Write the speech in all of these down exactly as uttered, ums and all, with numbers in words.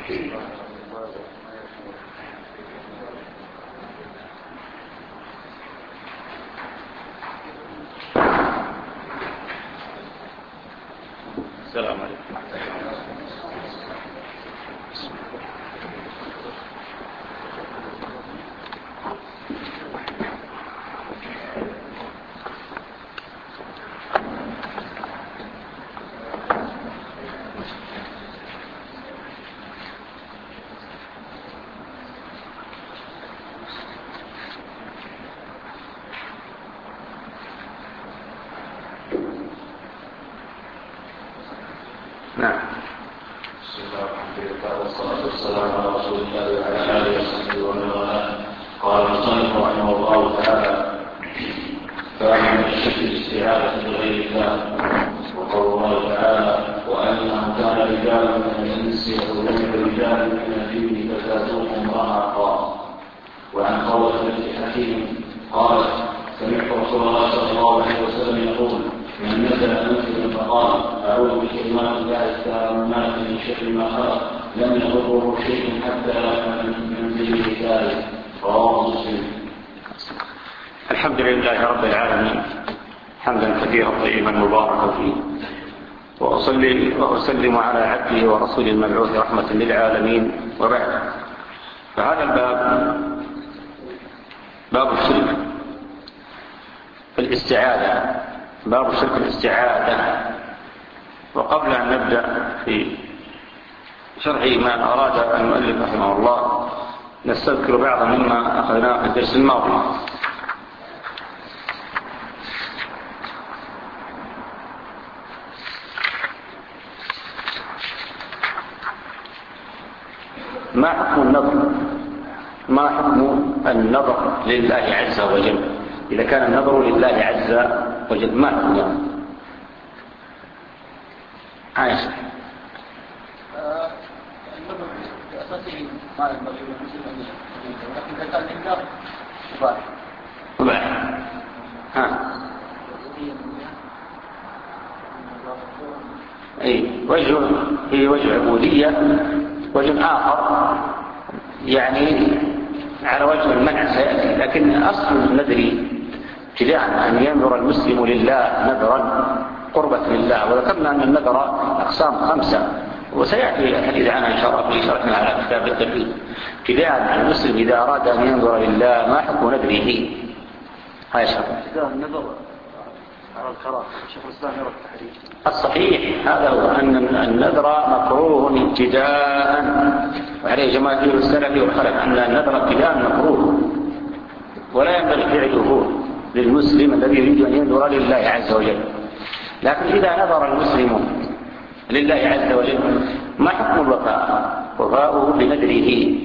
السلام عليكم. نعم. بسم الله الرحمن الرحيم. والصلاة والسلام على رسول الله وعلى آله وصحبه ومن والاه. قال المصنف رحمه الله تعالى: فمن الشرك الاستعاذة بغير الله، وقول الله تعالى: وأنه كان رجال من الإنس يقولون رجال من الجن فزادوهم رهقا. وعن خولة بنت حكيم قالت: سمعت رسول الله صلى الله عليه وسلم يقول: من نزل منزلا فقال: أعوذ بكلمات الله التامات من شر ما خلق لم يضره شيء حتى منزله ذلك. رواه مسلم. الحمد لله رب العالمين حمدا كثيرا طيبا مباركا فيه، وأصلي وأسلم على عبده ورسول المبعوث رحمة للعالمين، وبعد. فهذا الباب باب الشرك في الاستعاذة، باب شرك الاستعاذة. وقبل أن نبدأ في شرح ما أراد المؤلف رحمه الله نستذكر بعضا مما أخذناه في الدرس الماضي. ما حكم النظر؟ ما حكم النظر لله عز وجل؟ إذا كان النظر لله عز وجل ما حكمه؟ عايشة. النظر بأساسه ما ينبغي للمسلم أن ينظر، ولكن إذا كان لله مباح. مباح. ها. أي وجه في وجه عبودية، وجه آخر يعني على وجه المنع سيأتي. لكن أصل النذر ابتداء أن ينذر المسلم لله نذرا قربة لله. وذكرنا أن النذر أقسام خمسة، وسيأتي الحديث عنها إن شاء الله في شرحنا على كتاب التوحيد. ابتداء المسلم إذا أراد أن ينذر لله ما حكم نذره؟ هاي شرح. ابتداء النذر على الكراهة. شيخ الإسلام يرى التحريم. الصحيح هذا هو أن النذر مكروه ابتداء، وعليه جماهير السلف والخلف أن النذر ابتداء مكروه، ولا ينبغي فعله للمسلم الذي يريد أن ينذر لله عز وجل. لكن إذا نذر المسلم لله عز وجل ما حكم الوفاء؟ وفاؤه بنذره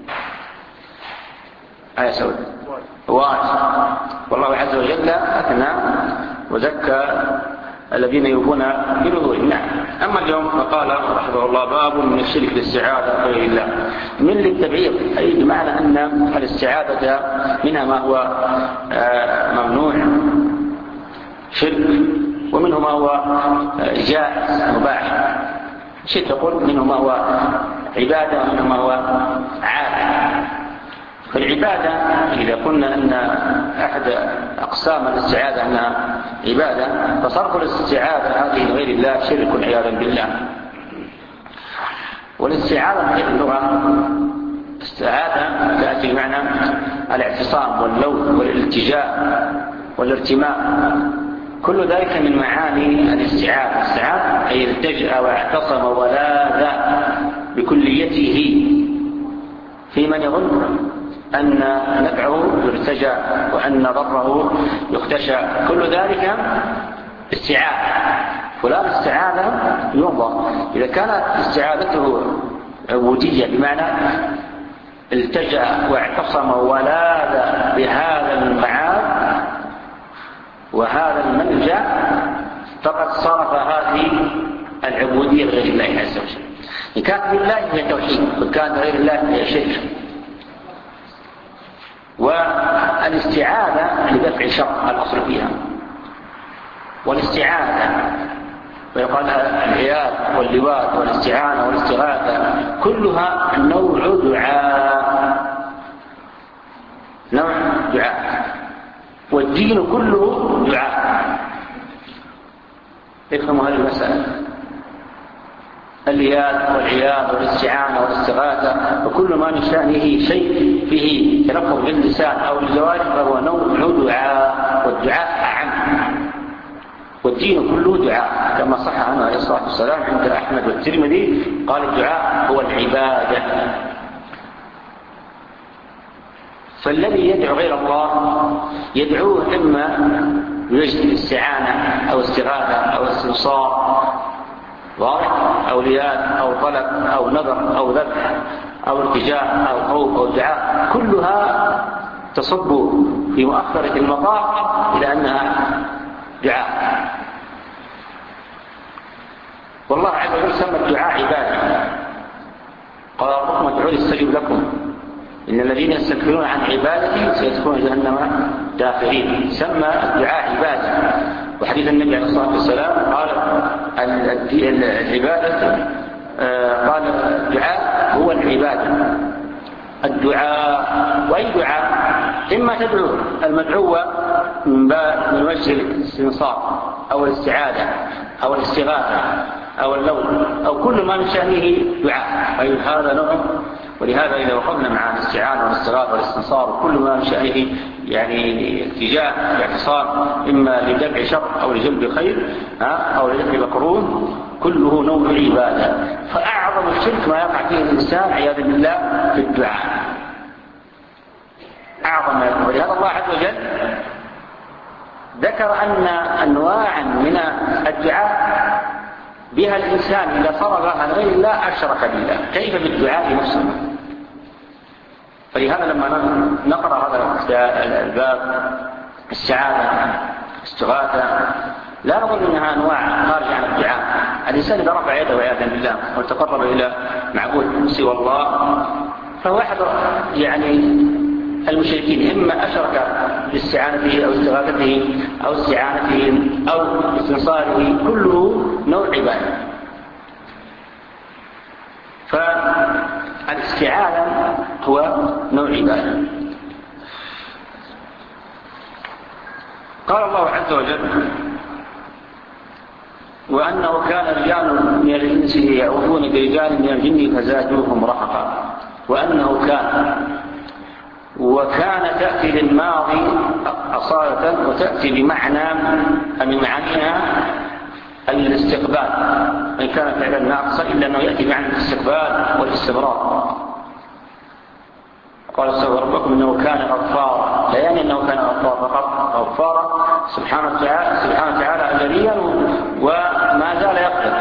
آية سود واجب. والله عز وجل أثنى وزكى الذين يوفون بنذورهم. نعم. أما اليوم فقال رحمه الله: باب من الشرك الاستعاذة بغير الله، من للتبعيض، أي بمعنى أن الاستعاذة منها ما هو ممنوع شرك، ومنه ما هو جائز مباح. شيء تقول منه ما هو عبادة ومنه ما هو عادة. فالعبادة إذا قلنا أن أحد أقسام الاستعاذة أنها عبادة، فصرف الاستعاذة هذه لغير الله شرك عياذا بالله. والاستعاذة في اللغة استعاذة تأتي بمعنى الاعتصام واللوذ والالتجاء والارتماء، كل ذلك من معاني الاستعاذة. الاستعاذة أي التجأ واعتصم ولاذ بكليته في من يظن أن نفعه يرتجى وأن ضره يختشى، كل ذلك استعاذة. فلان استعاذة ينظر إذا كانت استعاذته عبودية بمعنى التجأ واعتصم ولاذ بهذا المعاد وهذا الملجأ، فقد صرف هذه العبودية لغير الله عز وجل. إن كانت لله هي توحيد، وإن كانت غير الله هي شرك. والاستعاذة لدفع شر الأصل فيها، والاستعاذة ويقال العياذ واللواء والاستعانة والاستغاثة كلها نوع دعاء، نوع دعاء، والدين كله دعاء. افهموا هذه المسألة. الياذ والعياذ والاستعانة والاستغاثة وكل ما من شأنه شيء فيه تلفظ باللسان أو الجوارح فهو نوع دعاء، والدعاء أعم، والدين كله دعاء كما صح عنه عليه الصلاة والسلام عند أحمد والترمذي قال الدعاء هو العبادة. فالذي يدعو غير الله يدعوه إما بوجه الاستعانة أو استغاثة أو استنصار واضح، أو رياء أو طلب أو نذر أو ذبح أو التجاء أو خوف أو دعاء، كلها تصب في مؤخرة المطاف إلى أنها دعاء. والله عز وجل سمى الدعاء عبادة، قال ربكم ادعوني استجب لكم إن الذين يستكبرون عن عبادتي سيدخلون جهنم داخرين. سمى الدعاء عبادة. وحديث النبي عليه الصلاة والسلام قال العبادة قال الدعاء هو العبادة. الدعاء وأي دعاء إما تدعو المدعو من وجه الاستنصار أو الاستعاذة أو الاستغاثة أو اللوم أو كل ما من شأنه دعاء، أي هذا نوع. ولهذا إذا وقفنا مع الاستعانة والاستغاثة والاستنصار وكل ما من شأنه يعني اتجاه الاعتصام إما لدفع شر أو لجلب خير أو لدفع مكروه كله نوع عبادة. فأعظم الشرك ما يقع فيه الإنسان عياذا بالله في الدعاء، أعظم ما يقع. ولهذا الله عز وجل ذكر أن أنواعا من الدعاء بها الإنسان إذا صرفها عن غير الله أشرك بالله، كيف بالدعاء نفسه. فلهذا لما نقرأ هذا الباب السعادة استغاثة لا نظن أنها أنواع خارجة عن الدعاء. الإنسان إذا رفع يده عياذا بالله وتقرب إلى معبود سوى الله فهو أحد يعني المشركين، إما أشرك باستعانته أو استغاثته أو استعانته أو استنصاره، كله نوع عبادة. فالاستعانة هو نوع عبادة. قال الله عز وجل وأنه كان رجال من الإنس يعوذون برجال من الجن فزادوهم رهقا. وأنه كان، وكان تأتي للماضي أصالة وتأتي بمعنى من معانيها الاستقبال، وإن كانت فعلا ناقصة إلا أنه يأتي بمعنى الاستقبال والاستمرار. قال استغفر ربكم إنه كان غفارا، لا يعني أنه كان غفارا فقط، غفارا سبحانه وتعالى سبحانه وتعالى أجليا وما زال يقدر.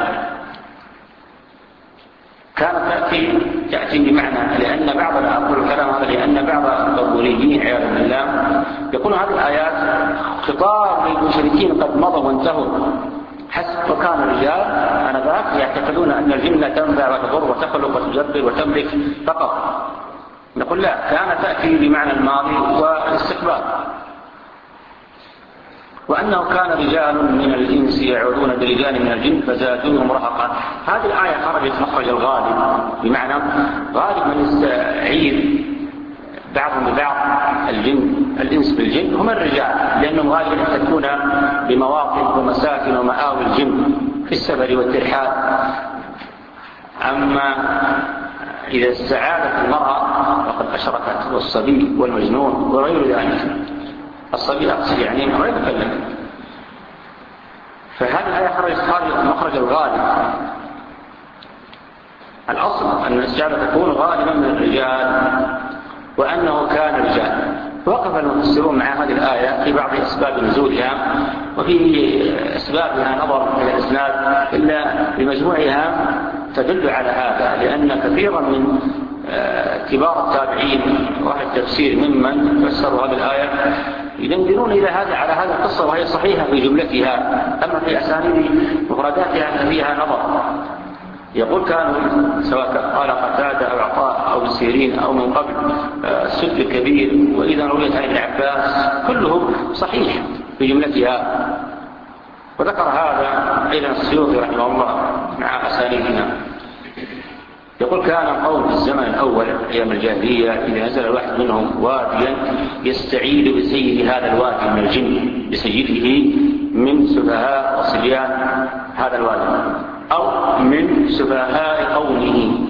كانت تأتي تأتي بمعنى، لأن بعض أقول الكلام هذا لأن بعض الضبوريين عياذا بالله يقول هذه الآيات خطاب للمشركين قد مضوا وانتهوا حسب وكان الرجال آنذاك يعتقدون أن الجن تنفع وتضر وتخلق وتجبر وتملك فقط. نقول لا، كانت تأتي بمعنى الماضي والاستقبال. وأنه كان رجال من الإنس يعوذون برجال من الجن فزادوهم رهقا. هذه الآية خرجت مخرج الغالب، بمعنى غالب من يستعيذ بعضهم ببعض الجن الإنس بالجن هم الرجال، لأنهم غالبا يحتكون بمواطن ومساكن ومآوي الجن في السفر والترحال. أما إذا استعاذت المرأة فقد أشركت، والصبي والمجنون وغير ذلك. الصبي أقصد يعني ما يتكلم. فهذه الآية خرجت مخرج الغالب. الأصل أن الاستعاذة تكون غالبا من الرجال، وأنه كان رجال. وقف المفسرون مع هذه الآية في بعض أسباب نزولها، وفي أسبابها نظر إلى الإسناد، إلا بمجموعها تدل على هذا، لأن كثيرا من كبار التابعين وأهل التفسير ممن فسروا هذه الآية يدندنون إلى هذا على هذه القصة، وهي صحيحة في جملتها، أما في أسانيد مفرداتها فيها نظر. يقول كانوا سواء قال قتادة أو عطاء أو سيرين أو من قبل السد الكبير، وإذا رويت عن ابن عباس كله صحيح في جملتها. وذكر هذا أيضا السيوطي رحمه الله مع أسانيدنا. يقول كان القوم في الزمن الأول أيام الجاهلية إذا نزل الواحد منهم واديا يستعيد بسيد هذا الوادي من الجن بسيده من سفهاء وصبيان هذا الوادي أو من سفهاء قومه،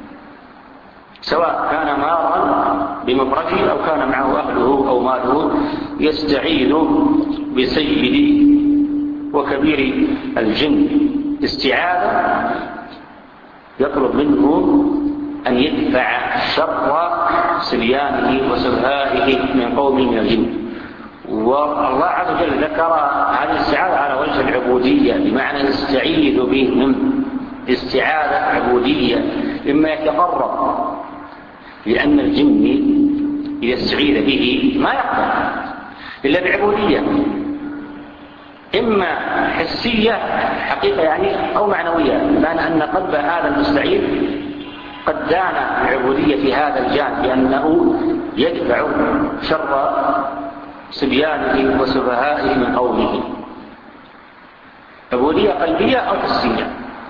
سواء كان مارا بمفرده أو كان معه أهله أو ماله، يستعيد بسيد وكبير الجن استعاذة يطلب منه أن يدفع شر صبيانه وسفهائه من قومه من الجن. والله عز وجل ذكر هذه الاستعاذة على وجه العبودية، بمعنى يستعيذ بهم استعاذة عبودية، إما يتقرب، لأن الجن إذا استعيذ به ما يقدر إلا بعبودية، إما حسية حقيقة يعني أو معنوية، بمعنى أن قلب هذا المستعيذ قد دان العبودية في هذا الجانب، بأنه يدفع شر صبيانه وسفهائه من قومه، عبودية قلبية أو حسية.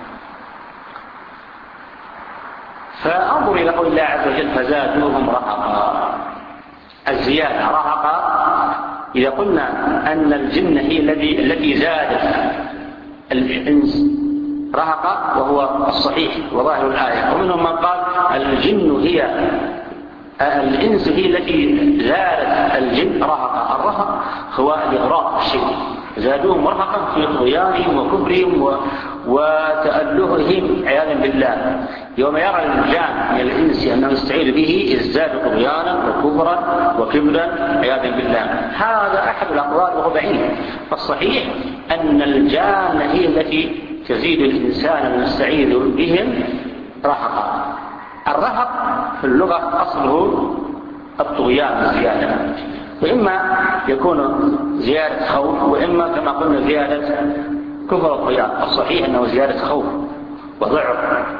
فانظر إلى قول الله عز وجل فزادوهم رهقا. الزيادة رهقا، إذا قلنا أن الجن هي الذي التي زادت الإنس رهقا وهو الصحيح وظاهر الآية، ومنهم من قال الجن هي الإنس هي التي زادت الجن رهقا. الرهق هو الإغراق الشيء، زادوهم رهقا في طغيانهم وكفرهم وتألههم عياذا بالله. يوم يرى الجان من الإنس أنه يستعيذ به ازداد طغيانا وكفرا وكبرا عياذا بالله. هذا أحد الأقوال وهو بعيد، فالصحيح أن الجان هي التي تزيد الإنسان من يستعيذ بهم رهقا. الرهق في اللغة أصله الطغيان الزيادة، وإما يكون زيادة خوف، وإما كما قلنا زيادة كفر الطغيان. الصحيح أنه زيادة خوف وضعف.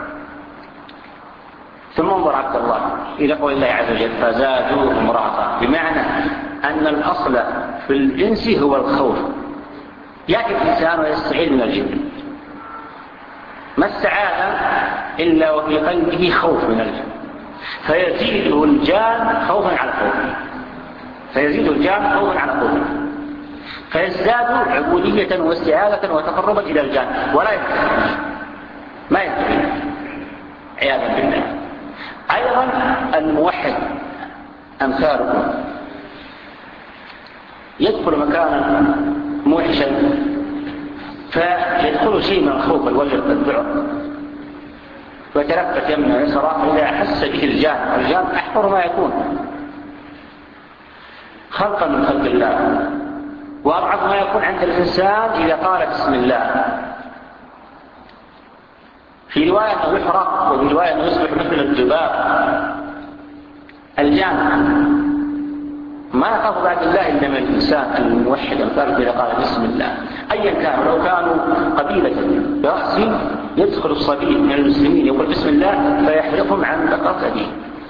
ثم انظر عبد الله إلى قول الله عز وجل فزادوهم رهقا، بمعنى أن الأصل في الجنس هو الخوف. يأتي الإنسان ويستعيذ من الجن، ما استعاذ إلا وفي قلبه خوف من الجن، فيزيده الجان خوفا على خوفه، فيزيد الجان خوفا على خوفه، فيزداد عبودية واستعاذة وتقربا إلى الجان، ولا ينتهي، ما ينتهي عياذا بالله. أيضا الموحد أمثالكم يدخل مكانا موحشا فيدخل شيء من الخوف والوجل والذعر، ويتلفت يمنى ويسرى، إذا أحس به الجان، الجان أحقر ما يكون خلقا من خلق الله، وأضعف ما يكون عند الإنسان إذا قال بسم الله. في رواية أنه يحرق، وفي رواية أنه يصبح مثل الذباب. الجان ما يخاف بعد الله إلا من الإنسان الموحد أمثاله إذا قال بسم الله، أيا كان، لو كانوا قبيلة برأس يدخل الصبي من المسلمين يقول بسم الله فيحرقهم عن بقرة أبيه.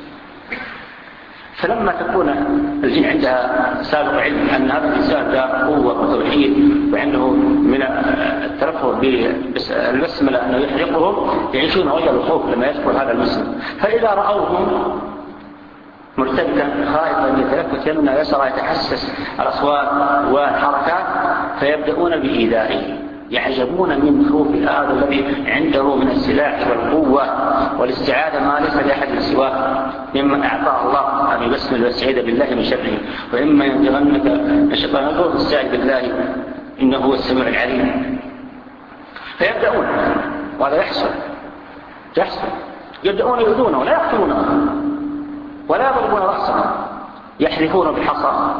فلما تكون الجن عندها سابق علم أن هذا الإنسان ذا قوة وتوحيد وعنده من الترفه بالبسملة أنه يحرقهم، يعيشون وجل الخوف لما يذكر هذا المسلم. فإذا رأوهم مرتبكا خائفا يتلفت يمنى يسرى يتحسس الأصوات والحركات، فيبدأون بإيذائه، يعجبون من خوف هذا الذي عنده من السلاح والقوة والاستعاذة ما ليس لأحد سواه، مما أعطاه الله أن يبسمل ويستعيذ بالله من شره. وإما ينزغنك الشيطان يقول استعيذ بالله إنه هو السميع العليم. فيبدأون، وهذا يحصل يحصل يبدأون يؤذونه ولا يقتلونه ولا يضربون رأسه، يحرفون بالحصى،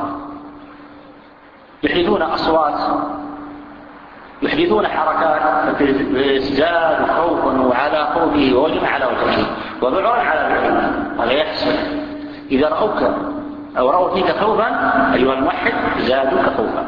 يحدثون أصوات، يحدثون حركات، فيزداد خوفا وعلى خوفه ووجم على وجهه وذعرا على ذعره. هذا يحصل إذا رأوك أو رأوا فيك خوفا أيها الموحد زادوك خوفا.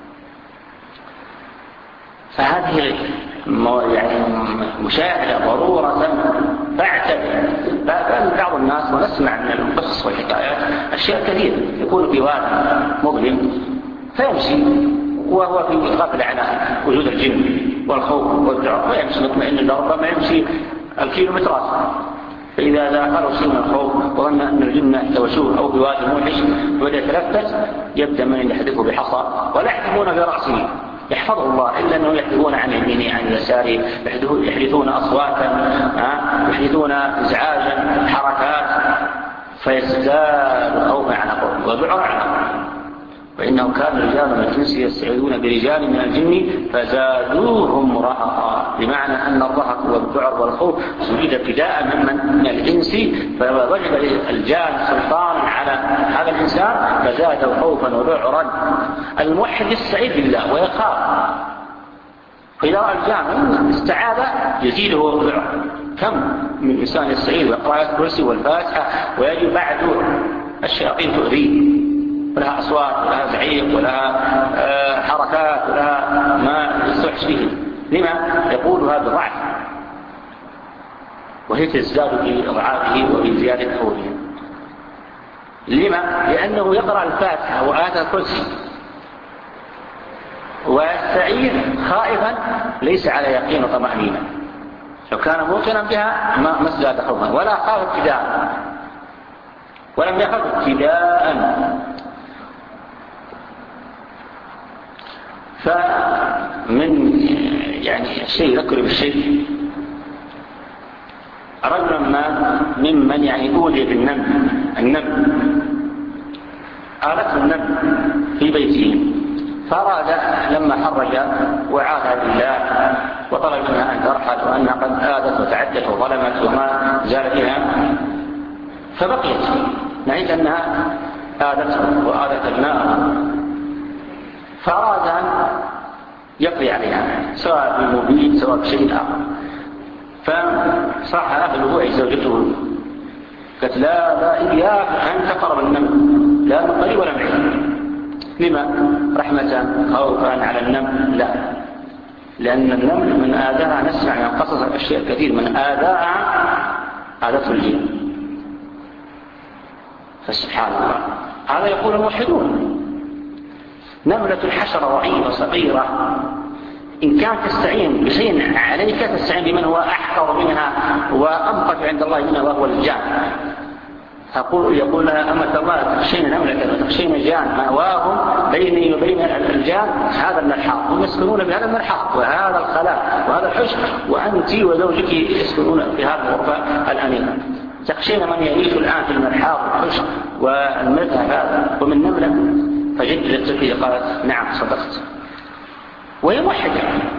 فهذه يعني مشاهدة ضرورة فاعتبر. بعض الناس ونسمع من القصص والحكايات أشياء كثيرة، يكون في واد مظلم فيمشي وهو في غفلة عن وجود الجن والخوف والذعر، ما يمشي مطمئن الأرض، ما يمشي الكيلومترات. فإذا ذاقه شيء من الخوف وظن أن الجن يحتوشوه أو بوادي موحش وبدأ يتلفت، يبدأ من يحدثه بحصى ولا يحدثون برأسه يحفظه الله، إلا أنه يحدثون عن يمينه عن يساره، يحدثون أصواتا، يحدثون إزعاجا، حركات، فيزداد خوفا عن خوف وذعر عن خوف. وإنه كان رجال من الإنس يستعيذون برجال من الجن فزادوهم رهقا، بمعنى أن الرهق والذعر والخوف وجد ابتداء ممن من الإنس، فوجد الجان سلطان على هذا الإنسان فزاده خوفا وذعرا. الموحد يستعيذ بالله ويخاف، فإذا رأى الجان استعاذ يزيده ذعر. كم من إنسان يستعيذ ويقرأ آية الكرسي والفاتحة ويجي بعد الشياطين تؤذيه، ولها أصوات ولها زعيق ولها حركات ولها ما يستوحش به. لما يقولها بضعف، وهي تزداد في أضعافه وفي زيادة خوفه. لما؟ لأنه يقرأ الفاتحة وآية الكرسي ويستعيذ خائفا ليس على يقين وطمأنينة. لو كان موقنا بها ما ازداد خوفا ولا خاف ابتداء، ولم يخف ابتداء. فمن يعني الشيء يذكر بالشيء رجلا ما ممن يعني أولي بالنمل النمل آلته النمل في بيته، فأراد لما خرج وعاذ بالله وطلب منها أن ترحل وأنها قد آذت وتعدت وظلمت وما زال بها، فبقيت نعيد أنها آذته وآذت النار، فأراد أن يقضي عليها سواء بالمبيد سواء بشيء آخر. فصاح أهله أي زوجته قالت لا لا إياك أن تقرب النمل، لا من قريب ولا بعيد. لما؟ رحمة خوفا على النمل؟ لا، لأن النمل من آذاها نسمع من قصص الأشياء الكثير من آذاها آذته الجن. فسبحان الله، هذا يقول الموحدون. نملة الحشرة ضعيفة صغيرة، إن كانت تستعين بشيء عليك تستعين بمن هو أحقر منها وأمقت عند الله منها وهو الجان. أقول يقول لها أمة الله تخشين نملة وتخشين جان مأواهم بيني وبين الجان هذا الملحاق، هم يسكنون بهذا الملحاق وهذا الخلاء وهذا الحجر، وأنت وزوجك يسكنون في هذه الغرفة الأنيقة. تخشين من يعيش الآن في الملحاق والحجر والمذهب هذا ومن نملة؟ فجدت تلك قالت نعم صدقت، وهي موحدة.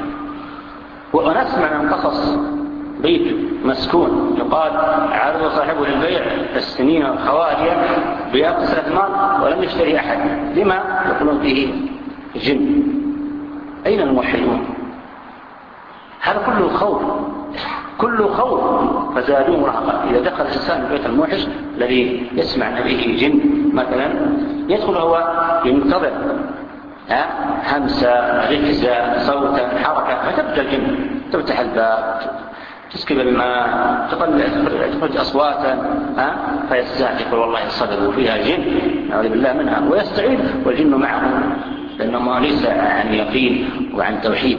ونسمع من قصص بيت مسكون يقال عرض صاحبه للبيع السنين الخوالية بأقصى الأثمان ولم يشتري أحد. لما؟ يقولون فيه جن. أين الموحدون؟ هذا كله خوف، كله خوف. فزادوهم رهقا. إذا دخل الإنسان البيت الموحش الذي يسمع أن به جن مثلا، يدخل هو ينتظر همسة ركزة صوتا حركة، فتبدأ الجن تفتح الباب تسكب الماء تخرج أصواتا فيستهزئ يقول والله صدقوا فيها جن نعوذ بالله منها، ويستعيذ والجن معه لأنه ليس عن يقين وعن توحيد.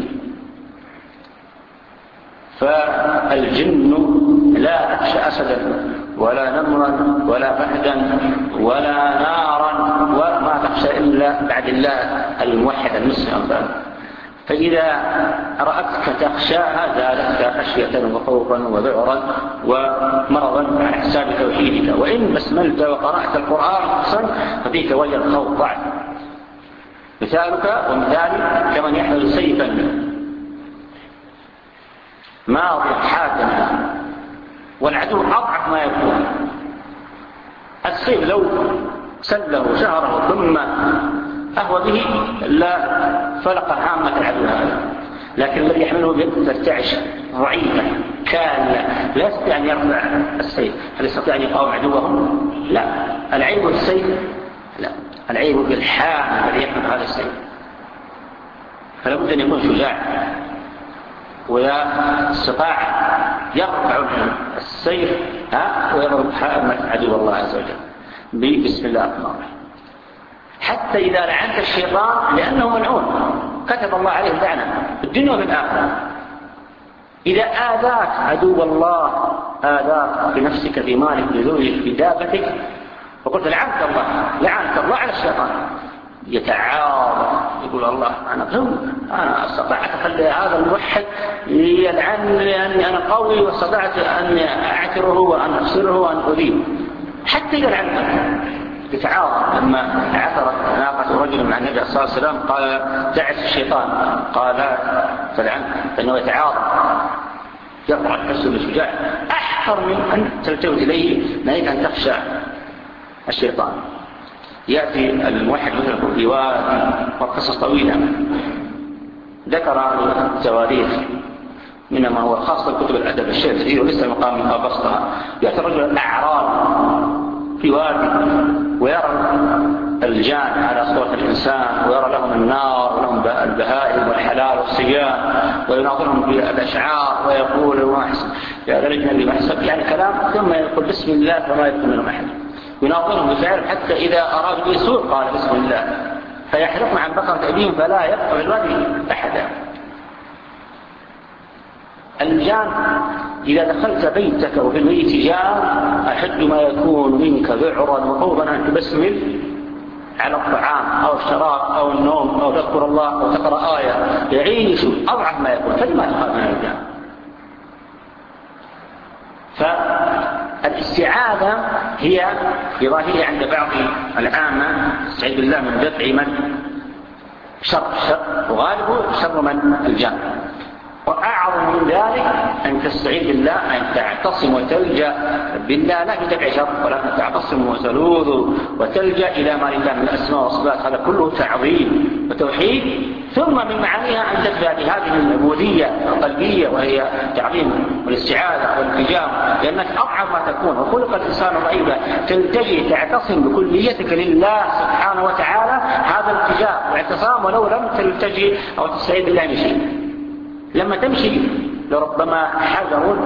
فالجن لا تخشى أسدا ولا نمرا ولا فهدا ولا نارا وما تخشى إلا بعد الله الموحد المسلم. فإذا رأتك تخشاها زادتك خشية وخوفا وذعرا ومرضا على حساب توحيدك. وإن بسملت وقرأت القرآن أحسن ففيك وجه الخوف ضعف. مثالك ومثال كمن يحمل سيفا ماضيا حادا والعدو أضعف ما يكون. السيف لو سله شهره ثم أهوى به لا فلق هامة العدو هذا، لكن الذي يحمله بيد ترتعش ضعيفة كاملة لا يستطيع أن يرفع السيف. هل يستطيع أن يقاوم عدوه؟ لا. العيب بالسيف؟ لا، العيب بالحامل الذي يحمل هذا السيف. فلا بد أن يكون شجاع ولا استطاع يرفع السيف ها ويضرب حامة عدو الله عز وجل بسم الله الرحمن الرحيم. حتى إذا لعنت الشيطان لأنه ملعون كتب الله عليه اللعنة في الدنيا وفي الآخرة. إذا آذاك عدو الله، آذاك في نفسك، في مالك، في زوجك، في دابتك، وقلت لعنت الله، لعنت الله على الشيطان، يتعاظم يقول الله أنا قوي، أنا استطعت أخلي هذا الموحد يلعني لأني أنا قوي واستطعت أن أعتره وأن أخسره وأن أذيه، حتى يلعنه يتعاظم. لما عثرت ناقة رجل مع النبي صلى الله عليه وسلم قال دعس الشيطان، قال لا فلعنه، فإنه يتعاظم يقرأ نفسه بالشجاع أحقر من أن تلتفت إليه ناهيك أن تخشى الشيطان. يأتي الموحد مثل في وادي وقصص طويلة ذكر تواريخ منما هو خاصة كتب الأدب الشيء كثير ولسه مقام من بسطها. يأتي الرجل الأعراب في وادي ويرى الجان على صورة الإنسان ويرى لهم النار ولهم البهائم والحلال والصيام ويناظرهم بالأشعار ويقول ما أحسن يا ذا الجنة ما أحسن يعني كلام، ثم يقول بسم الله فما يكون منهم أحد، يناظرهم بفعل حتى إذا أرادوا يسوء قال بسم الله، فيحلقن عن بقرة أبيهم فلا يبقى في الوادي أحدا. الجان إذا دخلت بيتك وفي البيت جان أحد ما يكون منك ذعرا وقوبا أن تبسمل على الطعام أو الشراب أو النوم أو تذكر الله أو تقرأ آية يعيش أضعف ما يكون، فلما تخاف من الجان؟ فالاستعاذة هي في ظاهرها عند بعض العامة استعيذ بالله من دفع من شر شر وغالبه شر من الجان. وأعظم من ذلك أن تستعيذ بالله، أن تعتصم وتلجأ بالله لا في دفع شر ولكن تعتصم وتلوذ وتلجأ إلى ما لله من الأسماء والصفات، هذا كله تعظيم وتوحيد. ثم من معانيها أن تدفع بهذه العبودية القلبية وهي تعظيم والاستعاذة والالتجام، لأنك أضعف ما تكون وخلق الإنسان ضعيفا، تلتجي تعتصم بكليتك لله سبحانه وتعالى، هذا الالتجاء واعتصام ولو لم تلتجي أو تستعيذ بالله من شيء. لما تمشي لربما حجر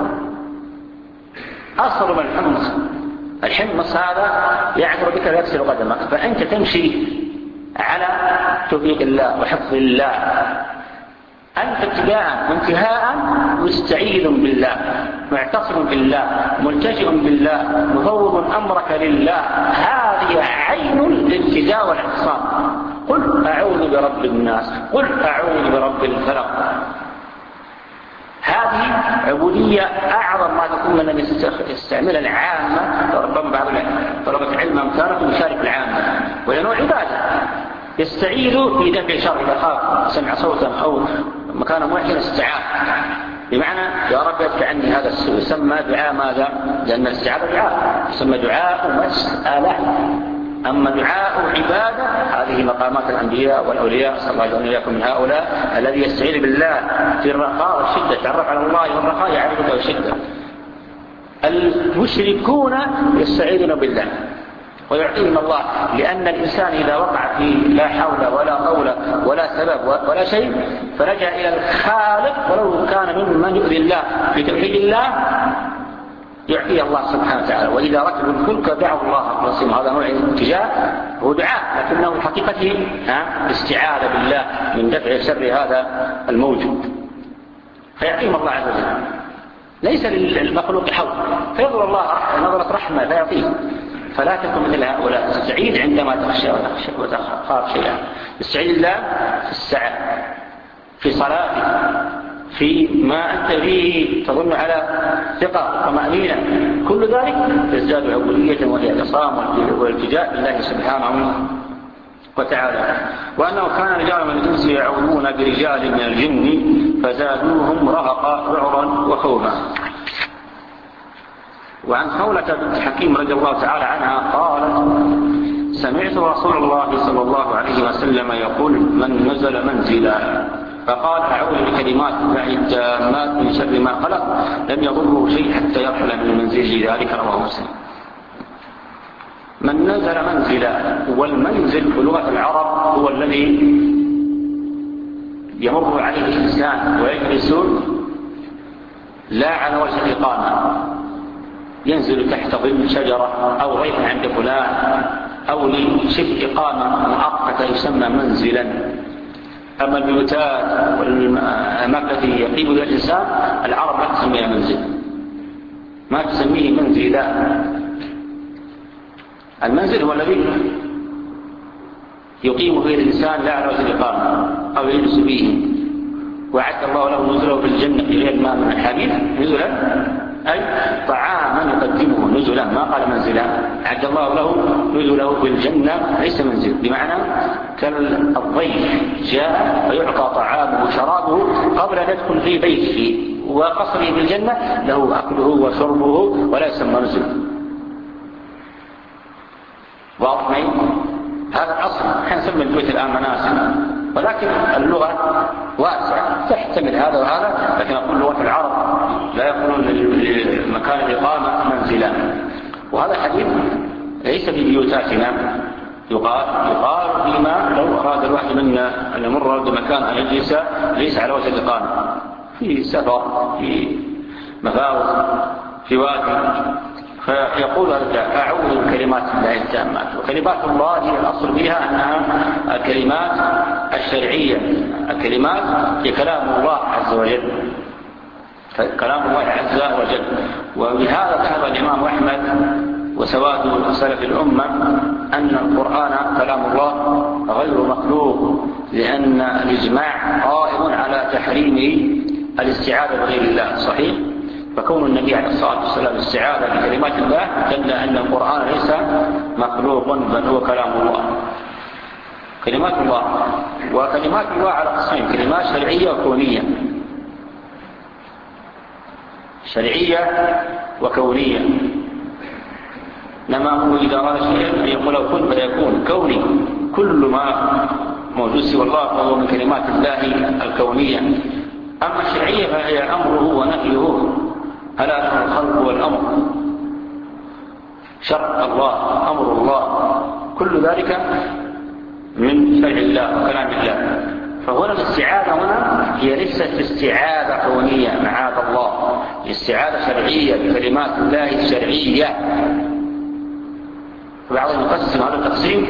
أصغر من الحمص، الحمص هذا يعثر بك ويكسر قدمك، فأنت تمشي على توفيق الله وحفظ الله، أنت ابتداء وانتهاء مستعيذ بالله معتصم بالله ملتجئ بالله مفوض أمرك لله، هذه عين الالتجاء والاعتصام. قل أعوذ برب الناس، قل أعوذ برب الفلق. هذه عبودية أعظم ما تكون من أن يستعمل العامة، ربما بعض طلبة العلم أمثالكم يشارك العامة، ولأنه عبادة يستعيذ في دفع شر، إذا خاف سمع صوتا أو مكان موحد استعاذ، بمعنى يا رب يدفع عني هذا السوء، يسمى دعاء ماذا؟ لأن الاستعاذة دعاء، يسمى دعاء مسألة. أما دعاء عبادة هذه مقامات الأنبياء والأولياء، صلى الله عليه وسلم من هؤلاء الذي يستعيذ بالله في الرخاء والشدة، تعرف على الله في الرخاء يعرفك والشدة. المشركون يستعيذون بالله ويعطيهم الله، لأن الإنسان إذا وقع في لا حول ولا قول ولا سبب ولا شيء فرجع إلى الخالق ولو كان ممن يؤذي الله في توحيد الله يعطيه الله سبحانه وتعالى. وإذا ركبوا الفلك دعوا الله مخلصين، هذا نوع الالتجاء هو دعاء، لكنه في حقيقته استعاذة بالله من دفع شر هذا الموجود، فيعطيهم الله عز وجل. ليس للمخلوق حول، فينظر الله نظرة رحمة فيعطيه. فلا تكن مثل هؤلاء، تستعيذ عندما تخشى وتخشى وتخاف شيئا. استعيذ الله في السعة، في صلاتك، في ما أنت فيه تظن على ثقة ومأمينة، كل ذلك يزداد عبودية وهي اعتصام والالتجاء بالله سبحانه وتعالى. وأنه كان رجال من الإنس يعوذون برجال من الجن فزادوهم رهقا وعرا وخوفا. وعن خولة بنت حكيم رضي الله تعالى عنها قالت: سمعت رسول الله صلى الله عليه وسلم يقول: من نزل منزلا فقال أعوذ بكلمات الله التامات من شر ما خلق لم يضره شيء حتى يرحل من منزله، ذلك رواه مسلم. من نزل منزلا، والمنزل في لغة العرب هو الذي يمر عليه الإنسان ويجلس لا على وجه الإقامة، ينزل تحت ظل شجرة أو غير عند فلان أو لشبه إقامة مؤقتة يسمى منزلا. أما البيوتات والأماكن التي يقيم بها الإنسان العرب لا تسميها منزل، ما تسميه منزلا. المنزل هو الذي يقيم فيه الإنسان لا على وجه الإقامة أو يجلس فيه، وعد الله له نزله في الجنة في غير ما من الحديث نزلا أي طعاما يقدمه نزلا، ما قال منزلا. عد الله له نزله في الجنة ليس منزل، بمعنى كالضيف جاء فيعطى طعامه وشرابه قبل أن يدخل في بيته وقصره في الجنة، له أكله وشربه ولا يسمى منزل. واضح؟ هذا الأصل. نحن نسمي البيوت الآن منازل، ولكن اللغة واسعة تحتمل هذا وهذا، لكن أقول لغة العرب لا يقولون لمكان الإقامة منزلا. وهذا الحديث ليس في بيوتاتنا، يقال يقال فيما لو أراد الواحد منا أن يمر بمكان أن يجلس ليس على وجه الإقامة، في سفر، في مفاوز، في وادي، فيقول أعوذ بكلمات الله التامات. وكلمات الله هي الأصل فيها أنها الكلمات الشرعية، الكلمات هي كلام الله عز وجل، كلام الله عز وجل. وبهذا ذهب الإمام أحمد وسواد سلف الأمة أن القرآن كلام الله غير مخلوق، لأن الإجماع قائم على تحريم الاستعاذة بغير الله. صحيح؟ فكون النبي عليه الصلاة والسلام استعاذ بكلمات الله دل أن القرآن ليس مخلوق بل هو كلام الله، كلمات الله. وكلمات الله على قسمين: كلمات شرعية وكونية. شرعية وكونية. لما هو إذا أراد شيئا أن يقول له كن فيكون. كوني كل ما موجود سوى الله فهو من كلمات الله الكونية. أما الشرعية فهي أمره ونهيه، ألا له الخلق والأمر، شرع الله، أمر الله، كل ذلك من شرع الله وكلام الله. فهنا الاستعاذة هنا هي ليست استعاذة كونية معاذ الله، استعاذة شرعية بكلمات الله الشرعية. فبعضهم يقسم هذا التقسيم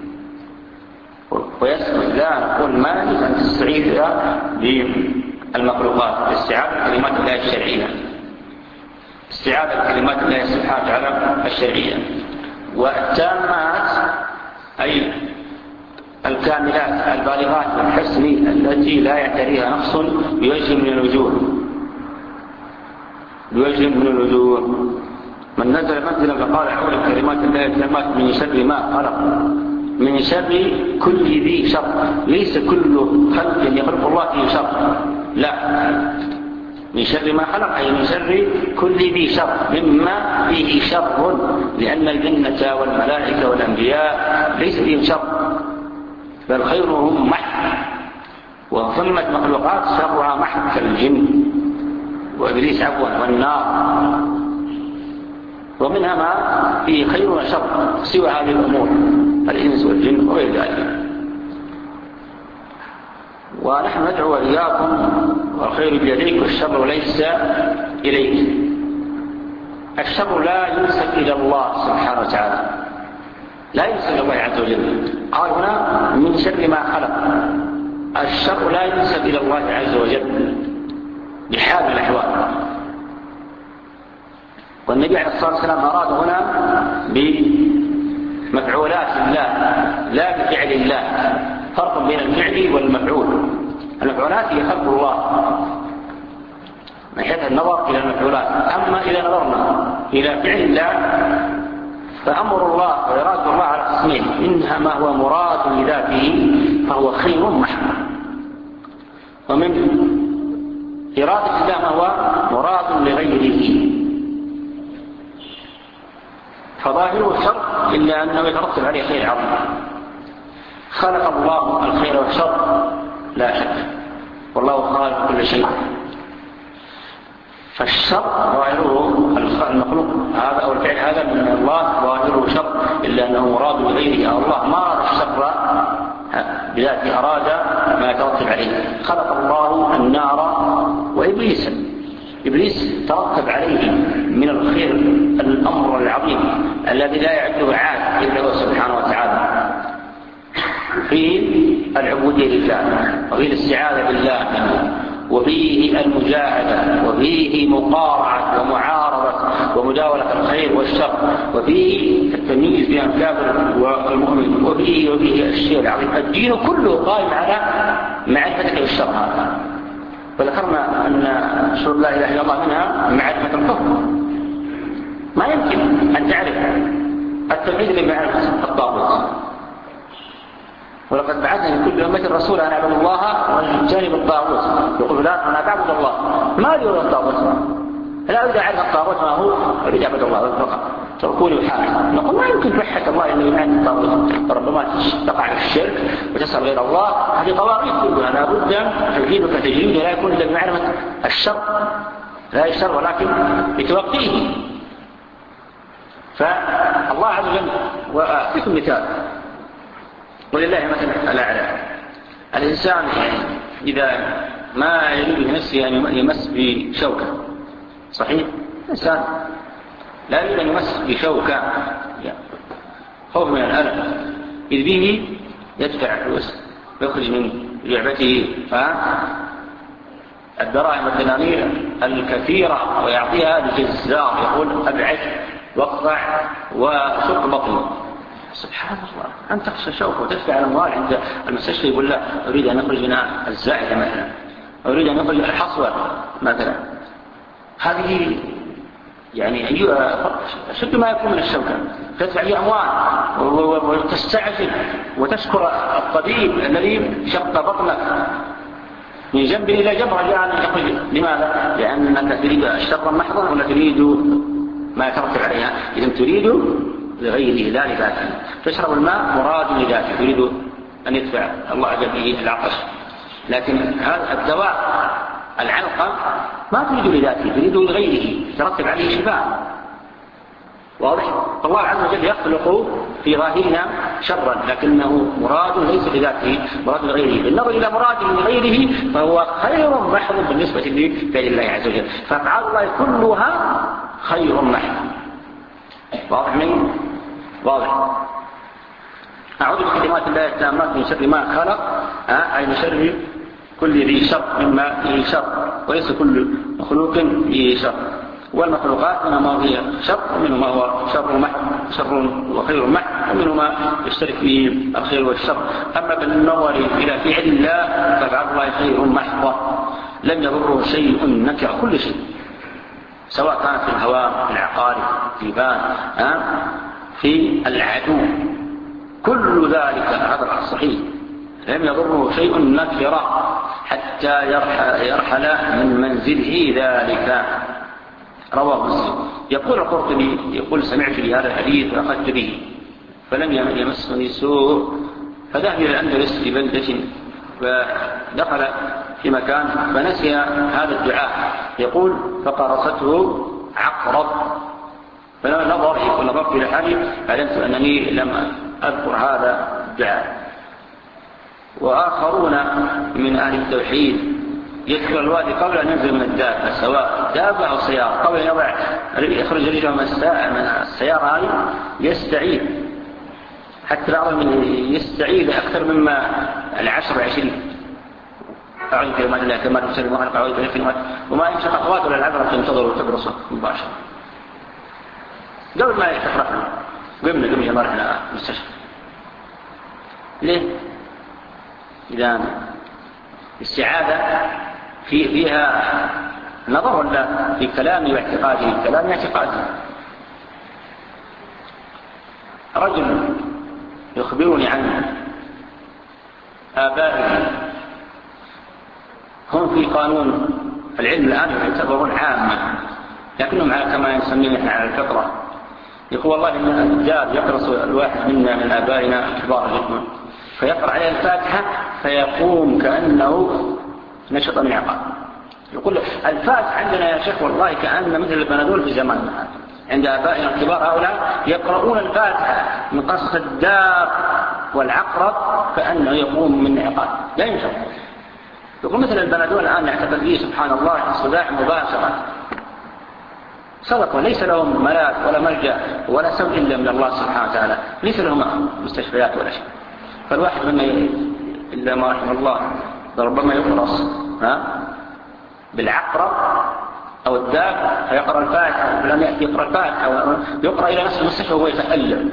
ويسكت، لا نقول ما يجوز أن تستعيذ بالمخلوقات، الاستعاذة بكلمات الله الشرعية، استعاذة بكلمات الله سبحانه وتعالى الشرعية. والتامات أي الكاملات البالغات والحسن التي لا يعتريها نقص بوجه من الوجوه، بوجه من الوجوه. من نزل منزلا فقال أعوذ بكلمات الله التامات من شر ما خلق، من شر كل ذي شر. ليس كل خلق يخلق الله فيه شر، لا، من شر ما خلق أي من شر كل ذي شر مما فيه شر، لأن الجنة والملائكة والأنبياء ليس فيهم شر بل خيرهم محض، وثمة مخلوقات شرها محض كالجن وإبليس عفوا والنار، ومنها ما فيه خير وشر سوى هذه الأمور الإنس والجن وغير ذلك. ونحن ندعو إياكم والخير بيديك والشر ليس إليك. الشر لا ينسب إلى الله سبحانه وتعالى، لا ينسب إلى الله عز وجل. قال هنا من شر ما خلق، الشر لا ينسب إلى الله عز وجل بحال الأحوال. والنبي عليه الصلاة والسلام أراد هنا بمفعولات الله لا بفعل الله، فرق بين الفعل والمفعول. المفعولات هي خلق الله من حيث النظر إلى المفعولات، أما إذا نظرنا إلى فعل الله فأمر الله وإرادة الله على قسمين: منها ما هو مراد لذاته فهو خير محض، ومن إرادة الله ما هو مراد لغيره فظاهره الشر إلا أنه يترتب عليه خير عظيم. خلق الله الخير والشر لا شك، والله خالق كل شيء. فالشر ظاهره المخلوق هذا أو الفعل هذا من الله ظاهره شر، إلا أنه مراد بغيره. الله ما أراد الشر بذاته، أراد ما يترتب عليه. خلق الله النار وإبليس، إبليس ترتب عليه من الخير الأمر العظيم الذي لا يعده عاد إلا هو سبحانه وتعالى. فيه العبودية لله، وفيه الاستعاذة بالله منه، وفيه المجاهدة، وفيه مقارعة ومعارضة ومداولة الخير والشر، وفيه التمييز بين الكافر والمؤمن، وفيه وفيه الشيء العظيم. الدين كله قائم على معرفة الشر هذا. وذكرنا أن شروط لا إله إلا الله منها معرفة الكفر. ما يمكن أن تعرف التوحيد إلا بمعرفة الطاغوت. ولقد بعثنا من كل أمة رسولا أن اعبدوا الله واجتنبوا الطاغوت. يقول لا أنا أعبد الله، ما يريد الطاغوت، لا أريد أعرف الطاغوت ما هو، أريد أعبد الله فقط. تركوني وحالي. نقول ما يمكن توحد الله إلا بمعرفة الطاغوت. ربما تقع في الشرك وتسأل غير الله، هذه طواغيت كلها لا بد توحيدك تجريد لا يكون إلا بمعرفة الشر، لا الشر ولكن بتوقيه. فالله عز وجل، وأعطيكم مثال ولله مثلا الأعلى. الإنسان يعني إذا ما يريد بنفسه أن يمس بشوكة، صحيح؟ الإنسان لا يريد أن يمس بشوكة خوف من الألم، إذ به يدفع فلوس ويخرج من لعبته الدراهم والدنانير الكثيرة ويعطيها لجزار يقول أبعث واقطع وشق بطني. سبحان الله، أن تخشى شوكة وتدفع الأموال عند المستشفى يقول لا أريد أن أخرج منها الزائدة مثلا، أريد أن أخرج الحصوة مثلا. هذه يعني أشد ما يكون من الشوكة، تدفع فيها أموال وتستعجل وتشكر الطبيب الذي شق بطنك من جنب إلى جنب رجاء أن يخرج. لماذا؟ لأنك تريد الشر محضا ولا تريد ما يترتب عليها. إذا تريد لغيره لا لذاته. تشرب الماء مراد لذاته، تريد أن يدفع الله عز وجل العطش. لكن هذا الدواء العلقة ما تريد لذاته، تريد لغيره ترتب عليه شفاء. واضح؟ فالله عز وجل يخلق في ظاهرنا شرا لكنه مراد ليس لذاته، مراد لغيره. بالنظر إلى مراد لغيره فهو خير محض بالنسبة لفعل الله عز وجل. فأفعال الله كلها خير محض. واضح منه؟ واضح. أعوذ بكلمات الله التامات من شر ما خلق، أي من شر كل ذي شر مما فيه شر، وليس كل مخلوق فيه شر. والمخلوقات منها ما هي شر ومنه ما هو شر محض، شر وخير محض، ومنه ما يشترك فيه الخير والشر. أما بالنظر إلى فعل الله ففعل الله خير محض، لم يضره شيء نكر كل شيء، سواء كان في الهواء، في العقارب، في الجبال، في العدو، كل ذلك هذا الصحيح لم يضره شيء نكر حتى يرحل من منزله ذلك. رواه مسلم. يقول القرطبي يقول سمعت لهذا الحديث وأخذت به فلم يمسني سوء، فذهب إلى الأندلس في بلدة فدخل في مكان فنسي هذا الدعاء، يقول فقرصته عقرب، فلما نظر يقول نظرت إلى حالي علمت أنني لم أذكر هذا الدعاء. وآخرون من أهل التوحيد يدخل الوادي قبل أن ينزل من الدابة، سواء دابة أو سيارة، قبل أن يضع يخرج رجله من السيارة هذه يستعيد، حتى بعضهم يستعيد أكثر مما العشر عشرين. أعوذ بكلمات الله كما تسلم وخلق، أعوذ بكلمات، وما يمشي خطوات ولا العذرة تنتظر وتبرص مباشرة قبل ما يتفرقنا. قمنا قمنا يلا رحنا مستشفى. ليه؟ إذا السعادة في فيها نظر ولا في كلامي واعتقادي؟ كلامي واعتقادي. رجل يخبرني عن آبائه هم في قانون العلم الآن يعتبرون عامة لكنهم على كما نسميه نحن على الفطرة. يقول والله إن الجار يقرص الواحد منا من آبائنا كبار جدا فيقرأ عليه الفاتحة فيقوم كأنه نشط من عقاب. يقول الفاتحة عندنا يا شيخ والله كأن مثل البنادول في زماننا عند آبائنا الكبار هؤلاء يقرؤون الفاتحة من قصة الدار والعقرب كأنه يقوم من عقاب لا ينشط. يقول مثل البنادول الآن نعتقد به سبحان الله الصداع مباشرة صدقوا، ليس لهم ملاذ ولا ملجأ ولا سوء إلا من الله سبحانه وتعالى، ليس لهم مستشفيات ولا شيء. فالواحد منا إلا ما رحم الله ربما يقرص ها بالعقرب أو الداب فيقرأ الفاتحة، ولم يأتي يقرأ الفاتحة أو يقرأ إلى نفس المصحف وهو يتألم.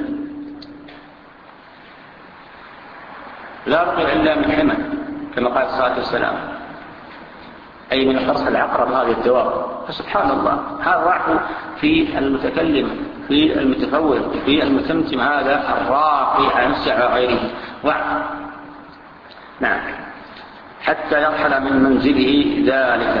لا رقي إلا من حمى كما قال الصلاة والسلام، أي من قرص العقرب هذه الدواب. فسبحان الله، هذا ضعف في المتكلم في المتفوه في المتمتم، هذا الراقي عن نفسه على غيره ضعف. نعم، حتى يرحل من منزله ذلك.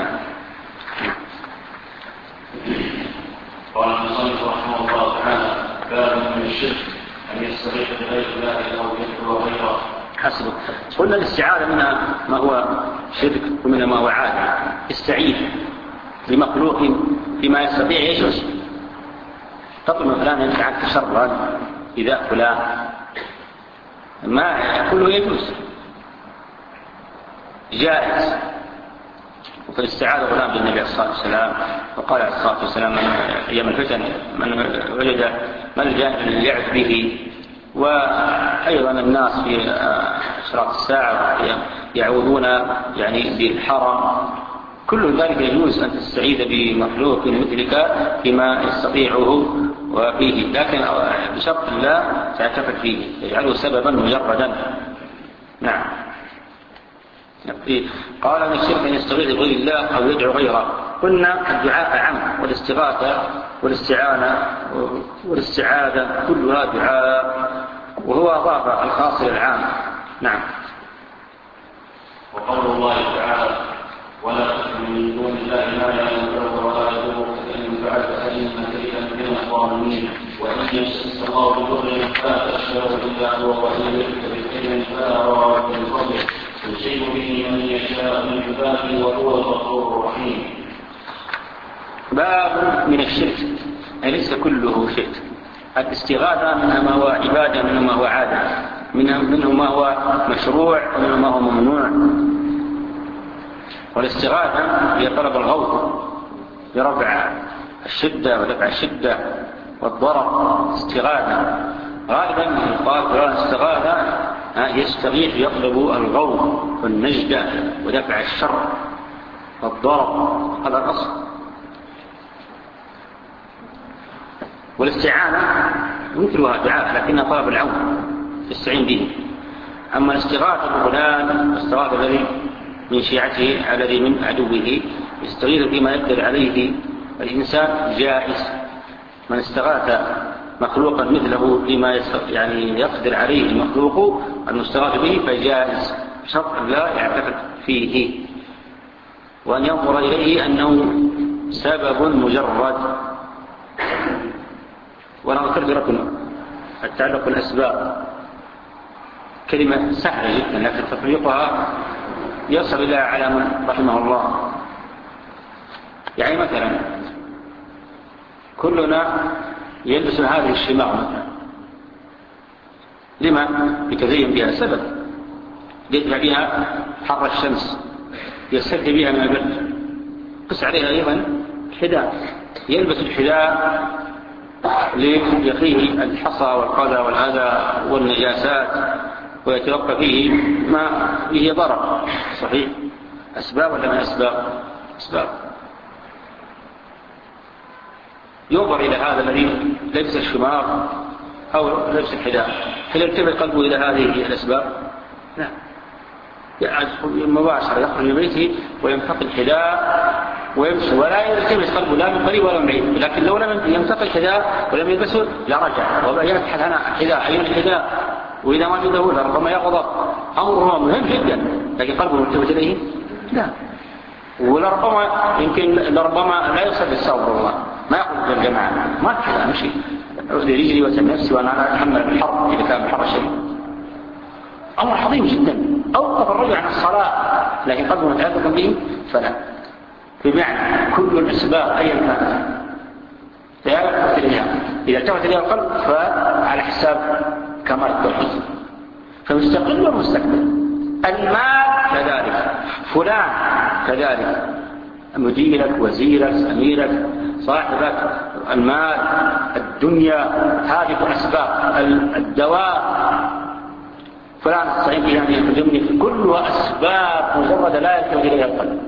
قال المصنف رحمه الله تعالى: باب من الشرك أن يستغيث بغير الله أو يدعو غيره. حسبه. قلنا الاستعاذة منها ما هو شرك ومنها ما هو عادة. استعيذ بمخلوق فيما يستطيع يجوز. تطلب فلان أن يفعل شرا إذا فلان ما كله يجوز جائز. وقد استعاذ غلام بالنبي عليه الصلاة والسلام وقال عليه الصلاة والسلام أيام الفتن من وجد ملجأ يعذ به. وأيضا الناس في أشراط الساعة يعوذون يعني بالحرم، كل ذلك يجوز أن تستعيذ بمخلوق مثلك فيما يستطيعه وفيه، لكن بشرط لا تعتقد فيه، يجعله سببا مجردا. نعم. قال أن الشرك أن يستغيث بغير الله أو يدعو غيره. قلنا الدعاء عام، والاستغاثة والاستعانة والاستعاذة كلها دعاء، وهو أضاف الخاص للعام. نعم. وقول الله تعالى: ولا تدعوا من دون الله ما لا ينفعك ولا يضرك فإن فعلت فإنك إذا من الظالمين. وإن يمسسك الله بضر فلا تشفع إلا هو، وإن يردك بالعلم فلا راد من فضله يصيب به من يشاء من عباده وهو الغفور الرحيم. باب من الشرك، أي ليس كله شرك. الاستغاثة منها ما هو عبادة، منه ما هو عادة، منه ما هو مشروع ومنه ما هو ممنوع. والاستغاثة هي طلب الغوث برفع الشدة ودفع الشدة والضرر. استغاثة غالبا يقال فلان استغاثة يستغيث يطلب الغوث والنجدة ودفع الشر والضرر، هذا الأصل. والاستعانة مثلها دعاء لكنها طلب العون تستعين به. أما الاستغاثة بفلان الاستغاثة الذي من شيعته الذي من عدوه يستغيث فيما يقدر عليه الإنسان جائز. من استغاث مخلوقا مثله فيما يعني يقدر عليه المخلوق المستغاث به فجائز، شرط لا يعتقد فيه، وأن ينظر إليه أنه سبب مجرد. وأنا ذكرت لكم التعلق بالأسباب كلمة سهلة جدا، لكن تطبيقها يصل إلى على من رحمه الله. يعني مثلا كلنا يلبس هذه الشماغ مثلا، لما؟ يتزين بها سبب، يدفع بها حر الشمس، يستدفي بها من البرد. قس عليها أيضا الحذاء، يلبس الحذاء ليقيه الحصى والقذى والأذى والنجاسات ويتوقع فيه ما فيه ضرر. صحيح، أسباب ولا من أسباب؟ أسباب. ينظر إلى هذا الذي لبس الشمار أو لبس الحذاء، هل يلتفت قلبه إلى هذه الأسباب؟ لا، مباشرة يخرج من بيته ويمتقي الحذاء ويمشي، ولا يلتفت قلبه لا من قريب ولا من بعيد. لكن لو لم يمتقي الحذاء ولم يلبسه لرجع ويبحث عن حذاء، أين الحذاء؟ وإذا ما جده لربما يغضب. أمره مهم جدا، لكن قلبه ملتفت إليه لا. ولربما يمكن لربما لا يصل بالصبر، الله ما يقول بالجماعة ما كذا مشي رجلي وسم نفسي وأنا أتحمل بالحر إذا كان بالحر شيء. أمر عظيم جدا. أوقف الرجل عن الصلاة لكن قلبه متعلق به فلا. بمعنى كل الأسباب أيا كانت تلتفت إليها، إذا التفت إليها القلب فعلى حساب كمال التوحيد، فمستقل ومستقبل. المال كذلك، فلان كذلك، مديرك وزيرك أميرك صاحبك، المال الدنيا هذه أسباب. الدواء فلان استعين به يعني يخدمني، كلها أسباب مجردة لا يلتفت إليها القلب.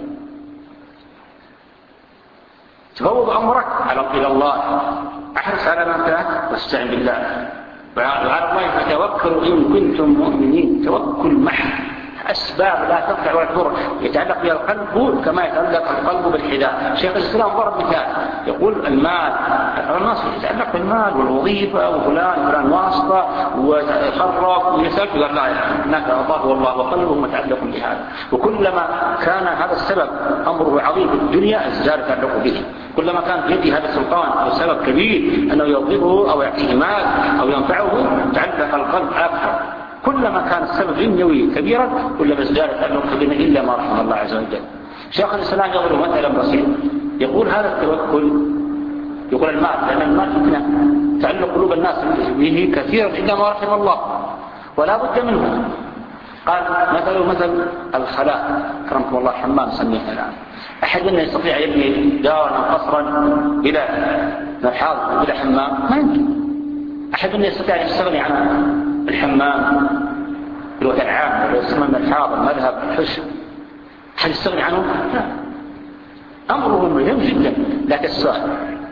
تفوض أمرك إلى الله، احرص على ما فات واستعن بالله، وعلى الله فتوكلوا إن كنتم مؤمنين. توكل محض، أسباب لا تنفع ولا تضر، يتعلق بها القلب كما يتعلق القلب بالحذاء. شيخ الإسلام ضرب مثال يقول المال، الناس يتعلق بالمال والوظيفة وفلان وفلان واسطة ويخرب ويسأل، قال لا هناك الله والله وقلبه متعلق بهذا. وكلما كان هذا السبب أمره عظيم في الدنيا ازداد تعلق به، كلما كان في يده هذا السلطان أو سبب كبير أنه يوظفه أو يعطيه مال أو ينفعه تعلق القلب أكثر. كلما كان السبب دنيوي كبيرا كلما ازداد تعلق به إلا ما رحم الله عز وجل. شيخ الإسلام يضرب مثلا بسيط يقول هذا التوكل، يقول المال، لأن المال فتنة تعلق قلوب الناس به كثيرا إلا ما رحم الله ولا بد منه. قال مثل مثل الخلاء كرمكم الله، حمام سميته الآن. أحد منا يستطيع يبني دارا أو قصرا بلا مرحاض بلا حمام؟ ما يمكن. أحد منا يستطيع أن يستغني عن الحمام بالوقت العام ولا يسمى المرحاض المذهب الحش، هل يستغني عنه؟ لا. أمره مهم جدا. لكن السؤال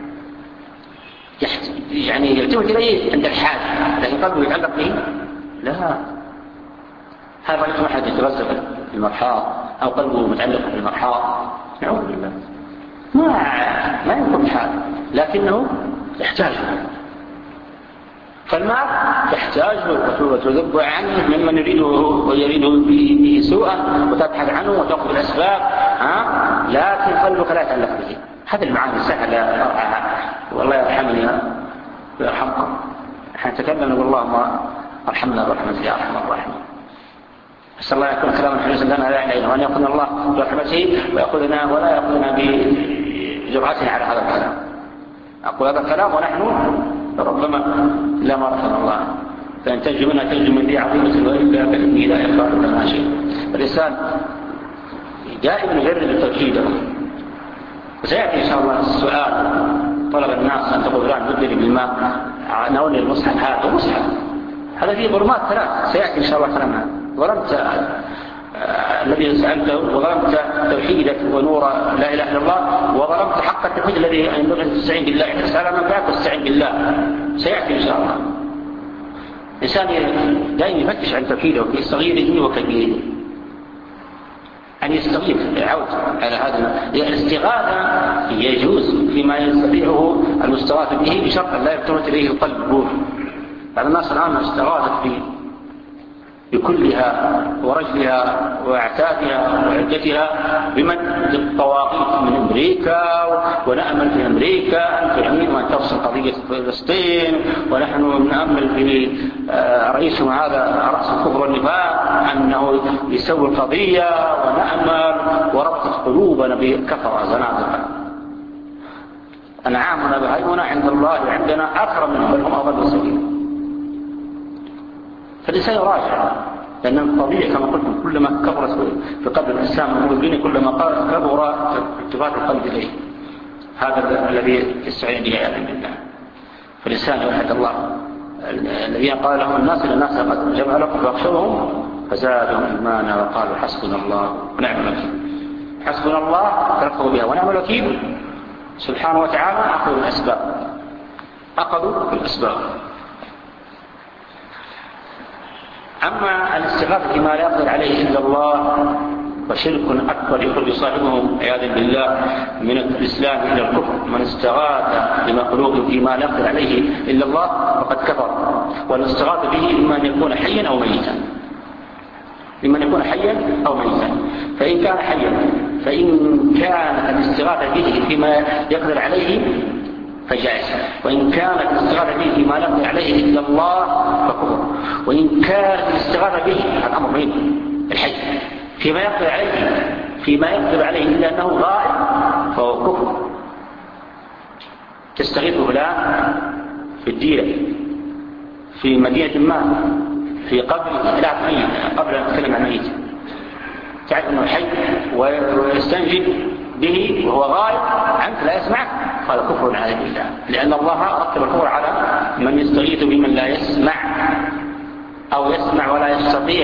يعني يلتفت إليه عند الحاجة، لكن قلبه يتعلق به؟ لا. هذا رجل أحد يتغزل بالمرحاض أو قلبه متعلق بالمرحاض، نعوذ بالله، ما ما يكون حال، لكنه يحتاجه. فالمال يحتاجه وتذب عنه ممن يريده ويريده به سوءا وتبحث عنه وتأخذ الأسباب، ها؟ لكن قلبك لا يتعلق به. هذه المعاني سهلة أرعاها، والله يرحمني ويرحمكم. نحن نتكلم نقول اللهم ارحمنا برحمتك يا أرحم الراحمين. أسأل الله يكون كلاما حريصا لنا لا علينا، وأن يأخذنا الله برحمته ويأخذنا ولا يأخذنا بجرعتنا على هذا الكلام. أقول هذا الكلام ونحن ربما لا ما رحم الله، فإن تنجو منها تنجو من ذي عظيمة وإلا فإني لا يخاف لنا شيء. الإنسان دائما يجرب التوحيد. وسيأتي إن شاء الله السؤال، طلب الناس أن تقول فلان بدني بالماء نولي المصحف، هذا مصحف هذا فيه ظلمات ثلاث، سيأتي إن شاء الله كلامها. ظلمت الذي سألته، وظلمت توحيدك ونور لا إله إلا الله، وظلمت حق التوحيد الذي ينبغي أن تستعين بالله. تسأل عن منفعك واستعين بالله، سيأتي إن شاء الله. الإنسان دائما يفتش عن توحيده في صغيره وكبيره، أن يستغيث يعود على هذا. الاستغاثة يجوز فيما يستطيعه المستغاث به بشرط لا يلتفت إليه القلب. بعض الناس الآن استغاثت به بكلها ورجلها واعتادها وعدتها بمن الطواغيت من أمريكا، ونأمل في أمريكا أن تعين وأن تفصل قضية فلسطين، ونحن نأمل في رئيسهم هذا رأس الكفر والنفاق أنه يسوي القضية، ونأمل وربطت قلوبنا بكفر زنادقة. أنعامنا بهيمنا عند الله وعندنا أكرم منهم، بل هم أضل سبيلا. فالإنسان يراجع، لأن الطبيعي كما قلت كلما كبرت في قلب الإنسان المؤمن كلما كبر ارتباط القلب إليه. هذا الذي يستعين به عياذا بالله. فالإنسان يوحد الله. الذين قال لهم الناس إن الناس قد جمع لكم فاخشوهم فزادهم إيمانا وقالوا حسبنا الله ونعم الوكيل. حسبنا الله تلفظوا بها ونعم الوكيل سبحانه وتعالى. أخذوا الأسباب، أخذوا الأسباب. أما الاستغاثة فيما لا يقدر عليه إلا الله فشرك أكبر يخرج صاحبه عياذا بالله من الإسلام إلى الكفر. من استغاث بمخلوق فيما لا يقدر عليه إلا الله فقد كفر. والاستغاثة به إما أن يكون حيا أو ميتا، إما أن يكون حيا أو ميتا. فإن كان حيا فإن كانت الاستغاثة به فيما يقدر عليه فجائز، وإن كانت الاستغاثة به فيما لا يقدر عليه إلا الله فكفر. وإن كانت الاستغاثة به الأمر مهم الحي فيما يقدر عليه فيما يقدر عليه إلا أنه غائب فهو كفر. تستغيث فلان في الديرة في مدينة ما في قبر لا ميت، قبل أن نتكلم عن ميت، تعرف أنه حي ويستنجد به وهو غائب عنك لا يسمعك، هذا كفر على الله، لأن الله رتب الكفر على من يستغيث بمن لا يسمع. أو يسمع ولا يستطيع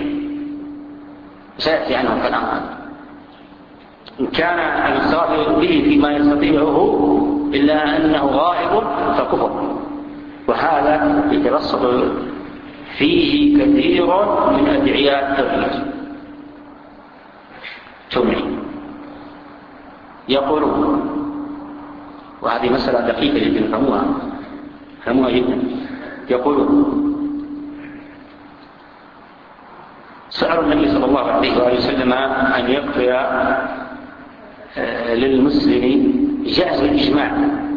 سيأتي عنه كلام هذا. إن كان الاستغاثة به فيما يستطيعه إلا أنه غائب فكفر، وهذا يترصد فيه كثير من أدعياء التوحيد. ثم يقولون، وهذه مسألة دقيقة جدا فهموها فهموها جدا، يقولون سأل النبي صلى الله عليه وآله وسلم أن يغفر للمسلم جائز الإجماع.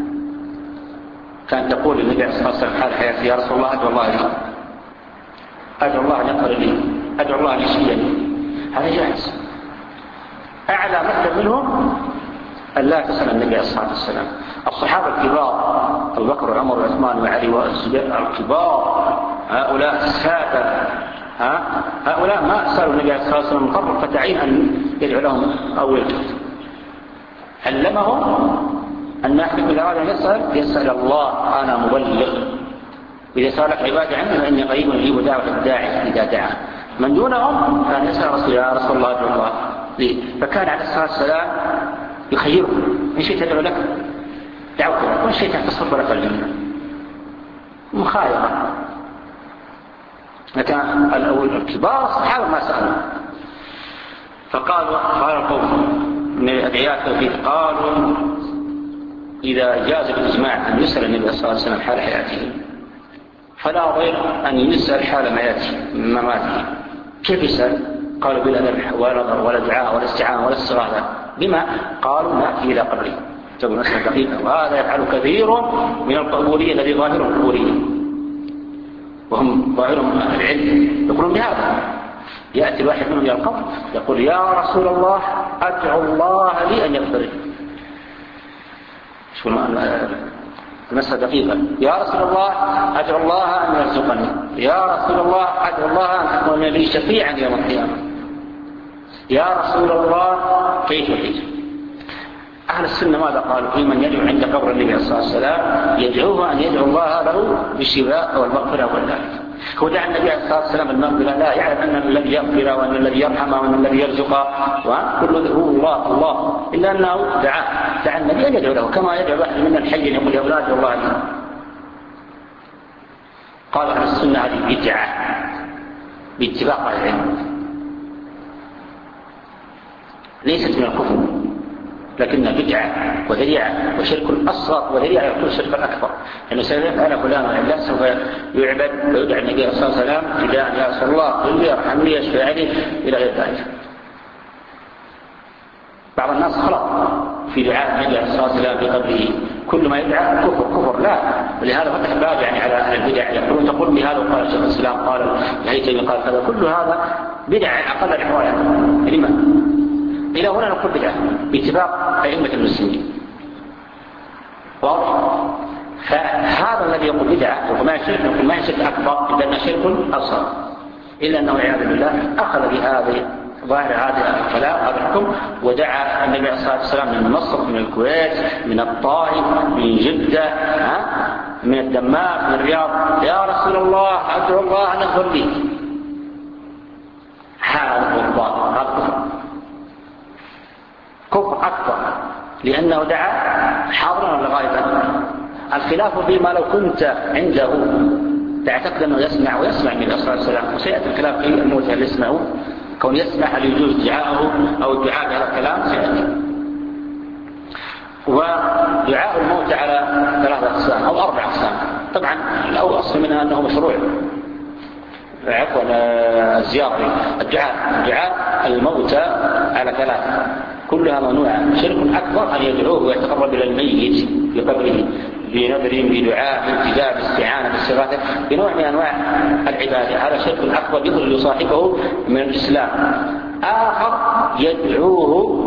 كان تقول النبي صلى الله عليه وسلم حال حياتي: يا رسول الله أدعو الله لي، أدعو الله أن يغفر لي، أدعو الله أن يشفيني. هذا جائز. أعلى مثل منهم أن لا تسأل النبي عليه الصلاة والسلام. الصحابة الكبار أبو بكر وعمر وعثمان وعلي والزبير الكبار، هؤلاء السادة، ها هؤلاء ما سألوا النبي عليه الصلاة والسلام من قبل فتعين أن يدعو لهم أول كتب. علمهم أن أحد من أراد أن يسأل يسأل الله: أنا مبلغ، إذا سألك عبادي عني فإني قريب أجيب دعوة الداعي إذا دعا. من دونهم كان يسأل رسول يا رسول الله ادعو الله لي. فكان عليه الصلاة والسلام يخيره: إن شئت أدعو لك دعوت لك، وإن شئت تصرف لك الجنة. مخايرة. كان الأول الكبار الصحابة ما سألوا. فقالوا قال القوم من أدعياء التوحيد قالوا: إذا جاز الإجماع أن يسأل النبي صلى الله عليه وسلم حال حياته فلا غير أن يسأل حال مماته. كيف يسأل؟ قالوا: بلا ذبح ولا نظر ولا دعاء ولا استعانة ولا استغاثة. بما؟ قالوا: نأتي إلى قبره. تقول مسألة دقيقة، وهذا يفعل كثير من القبورية الذي ظاهرهم القبورية وهم ظاهرهم العلم، يقولون بهذا. يأتي الواحد منهم إلى القبر يقول: يا رسول الله أدعو الله لي أن يغفر لي. شو المسألة دقيقة. يا رسول الله أدعو الله أن يرزقني. يا رسول الله أدعو الله أن تكون لي شفيعا يوم القيامة. يا رسول الله كيف كيف. أهل السنة ماذا قالوا؟ في من يدعو عند قبر النبي صلى الله عليه وسلم يدعوه أن يدعو الله له بالشفاء والمغفرة والعافية. هو دعا النبي عليه الصلاة والسلام المغفرة، لا يعلم أن الذي يغفر وأن الذي يرحم وأن الذي يرزق وكل هو الله الله، إلا أنه دعا دعا النبي أن يدعو له كما يدعو واحد منا الحي يقول: يا أولاد الله لي. قال أهل السنة هذه بدعة باتفاق العلم، ليست من الكفر لكنها بدعة وذريعة وشرك أصغر وذريعة يكون شرك أكبر. لأنه سيقول: أنا فلان وإلا سوف يعبد ويدعى النبي صلى الله عليه وسلم فداء يا رسول الله قل لي ارحمني يشفع لي إلى غير ذلك. بعض الناس خلط في دعاء النبي صلى الله عليه وسلم في قبره، كل ما يدعى كفر كفر لا. ولهذا فتح باب يعني على أهل البدع، يقولون تقول بهذا وقال شيخ الإسلام قال الهيثمي قال كذا، كل هذا بدع أقل الأحوال. لما؟ إلى هنا نقول بدعة باتفاق أئمة المسلمين. واضح؟ فهذا الذي يقول بدعة وما شرك نقول ما شرك أكبر لأنه شرك أصغر، إلا أنه والعياذ بالله أخذ بهذه ظاهر هذا الكلام هذا الحكم ودعا النبي عليه الصلاة والسلام من مصر من الكويت من الطائف من جدة من الدمام من الرياض: يا رسول الله أدعو الله أن يغفر لي. هذا هو الباطل، هذا كفر كفر أكبر، لأنه دعا حاضرا ولا غائبا. الخلاف فيما لو كنت عنده تعتقد أنه يسمع ويسمع من الرسول صلى الله عليه وسلم، وسيأتي الكلام في الموت هل يسمعه كون يسمع هل يجوز دعاءه أو الدعاء على الكلام سيأتي. ودعاء الموت على ثلاثة أقسام أو أربع أقسام. طبعا الأول أصل منها أنه مشروع، عفوا الزيارة الدعاء دعاء الموتى على ثلاثة كلها ممنوعة. شرك أكبر أن يدعوه ويتقرب إلى الميت في قبره بنذر بدعاء بابتداء باستعانة باستغاثة بنوع من أنواع العبادة، هذا شرك أكبر يخرج صاحبه من الإسلام. آخر يدعوه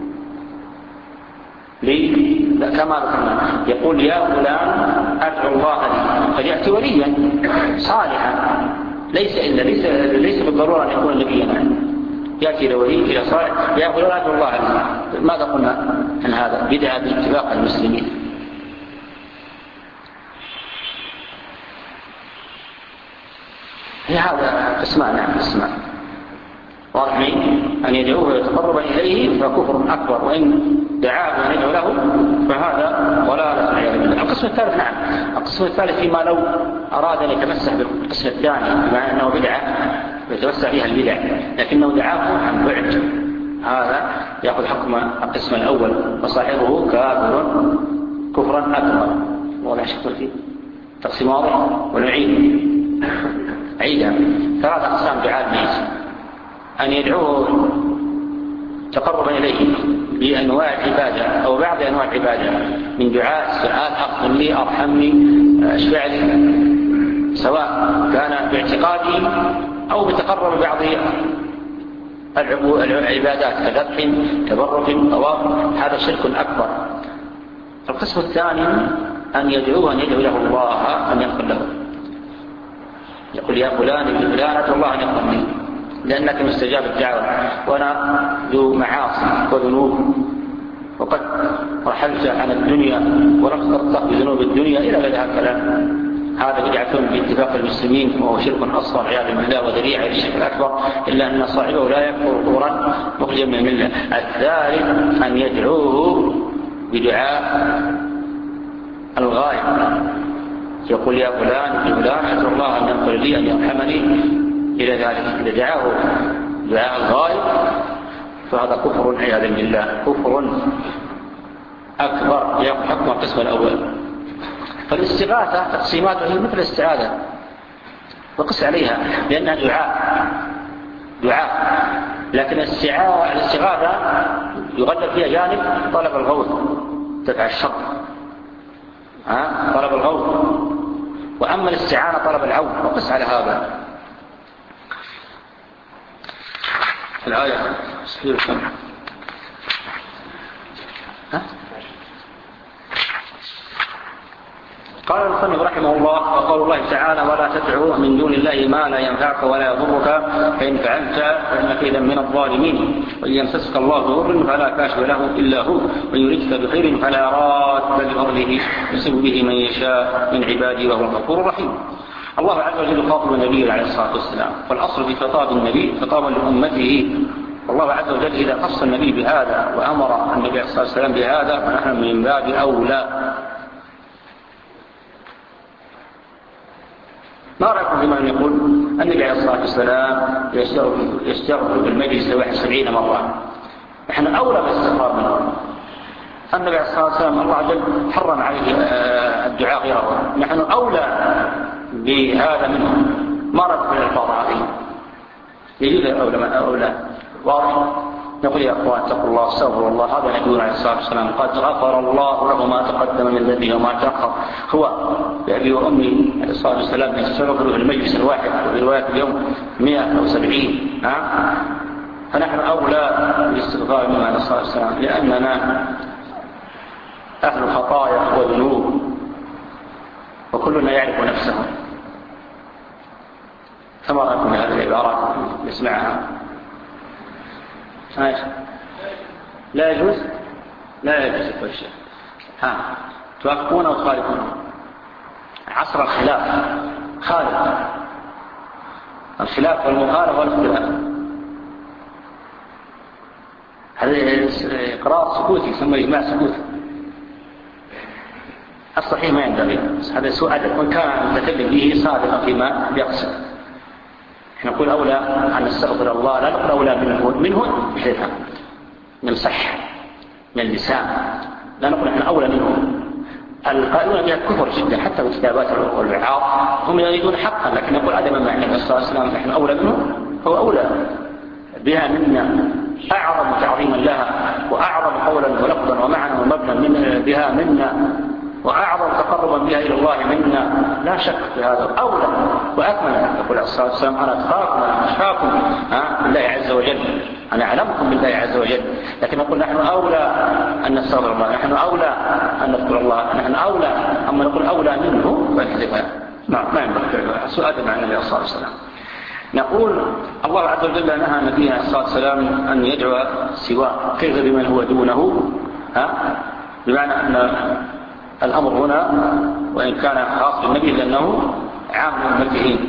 كما ذكرنا يقول: يا فلان أدعو الله لي، قد يأتي وليا صالحا ليس إلا ليس ليس بالضرورة أن يكون نبيا، يأتي إلى ولي إلى صالح: يا فلان أدعو الله لي. ماذا قلنا عن هذا؟ بدعة باتفاق المسلمين. هي هذا قسمان. نعم قسمان واضح. أن يدعوه ويتقرب إليه فكفر أكبر، وإن دعاه وأن يدعو له فهذا ضلالة والعياذ بالله. القسم الثالث نعم القسم الثالث فيما لو أراد أن يتمسح بالقسم الثاني بما أنه بدعة ويتوسع فيها البدع لكنه دعاه عن بعد، هذا يأخذ حكم القسم الأول وصاحبه كافر كفرا أكبر. ولا شك فيه تقسيم واضح. ونعيد عيدا ثلاث أقسام دعاء الميت: أن يدعوه تقرب إليه بأنواع العبادة أو بعض أنواع العبادة من دعاء سؤال اغفر لي أرحمني اشفع لي، سواء كان باعتقاده أو بتقرب بعض العبادات كذبح تبرك طواف، هذا شرك أكبر. القسم الثاني أن يدعوه أن يدعو له الله أن يغفر له، يقول يا فلان ابن فلان أدعو الله أن يغفر لي لأنك مستجاب الدعوة وأنا ذو معاصي وذنوب وقد رحلت عن الدنيا ولم ترتق بذنوب الدنيا إلى غير هكذا. هذا بدعة باتفاق المسلمين وهو شرك أصغر عياذا بالله وذريعة للشرك الأكبر، إلا أن صاحبه لا يكفر كفرا مخرجا من الملة. الثالث أن يدعوه بدعاء الغائب، يقول يا فلان فلان أدعو الله أن يغفر لي أن يرحمني إلى ذلك. إذا دعاه دعاء الغائب فهذا كفر عياذا بالله، كفر أكبر يأخذ حكم القسم الأول. فالاستغاثة تقسيماتها هي مثل الاستعاذة وقس عليها لأنها دعاء دعاء لكن الاستغاثة يغلب فيها جانب طلب الغوث دفع الشر، ها طلب الغوث، وأما الاستعانة طلب العون، وقس على هذا. الآية ها؟ قال المصنف رحمه الله وقول الله تعالى ولا تدعوا من دون الله ما لا ينفعك ولا يضرك فإن فعلت فإنك إذا من الظالمين، وإن يمسسك الله بضر فلا كاشف له إلا هو، وإن يردك بخير فلا راد لفضله يصيب به من يشاء من عباده وهو الغفور الرحيم. الله عز وجل يخاطب النبي عليه الصلاة والسلام، والأصل في خطاب النبي خطابا لأمته، والله عز وجل إذا خص النبي بهذا وأمر النبي عليه الصلاة والسلام بهذا فنحن من باب أولى. ما رأيكم بما يقول النبي عليه الصلاة والسلام يستغفر بالمجلس واحد سبعين مرة؟ نحن أولى بالاستغفار منه. النبي عليه الصلاة والسلام الله عز وجل حرم عليه الدعاء غيره، نحن أولى بهذا منه. ما رأيكم بالألفاظ هذه؟ يجوز أولى ما أولى واضح. نقول يا أخوان اتقوا الله استغفروا الله، هذا نبينا عليه الصلاة والسلام قد غفر الله له ما تقدم من ذنبه وما تأخر. هو بأبي وأمي عليه الصلاة والسلام يستغفر في المجلس الواحد وفي رواية اليوم مئة أو سبعين، ها؟ فنحن أولى بالاستغفار منه عليه الصلاة والسلام لأننا أهل خطايا وذنوب وكلنا يعرف نفسه. فما رأيكم هذه العبارة نسمعها؟ لا يجوز لا يجوز كل شيء. ها توافقون أو تخالفون؟ عصر الخلاف خالف الخلاف والمخالف والاختلاف، هذا إقرار سكوتي يسمى إجماع سكوتي. الصحيح ما ينبغي، هذا سوء أدب، وإن كان المتكلم به صادقا فيما يقصد. نقول أولى أن نستغفر الله، لا نقول أولى منه منه بحيث نمسح من اللسان، لا نقول نحن أولى منه. القائلون بها كفر جدا حتى بالكتابات والوعاظ هم يريدون حقا، لكن نقول عدما مع النبي صلى الله عليه وسلم نحن أولى منه، هو أولى بها منا أعظم تعظيما لها وأعظم قولا ولفظا ومعنى ومبنى من بها منا وأعظم تقربا بها إلى الله منا، لا شك في هذا. أولى وأكمل يقول عليه الصلاة والسلام أنا أتقاكم أنا أخشاكم بالله عز وجل، أنا أعلمكم بالله عز وجل. لكن نقول نحن أولى أن نستغفر الله، نحن أولى أن نذكر الله، نحن أولى. أما نقول أولى منه فنحذفها، ما ما ينبغي. سؤال مع النبي صلى الله عليه وسلم. نقول الله عز وجل نهى نبينا عليه الصلاة والسلام أن يدعو سواه، كيف بمن هو دونه؟ ها بمعنى أن الأمر هنا وإن كان خاص بالنبي لأنه عام أمته،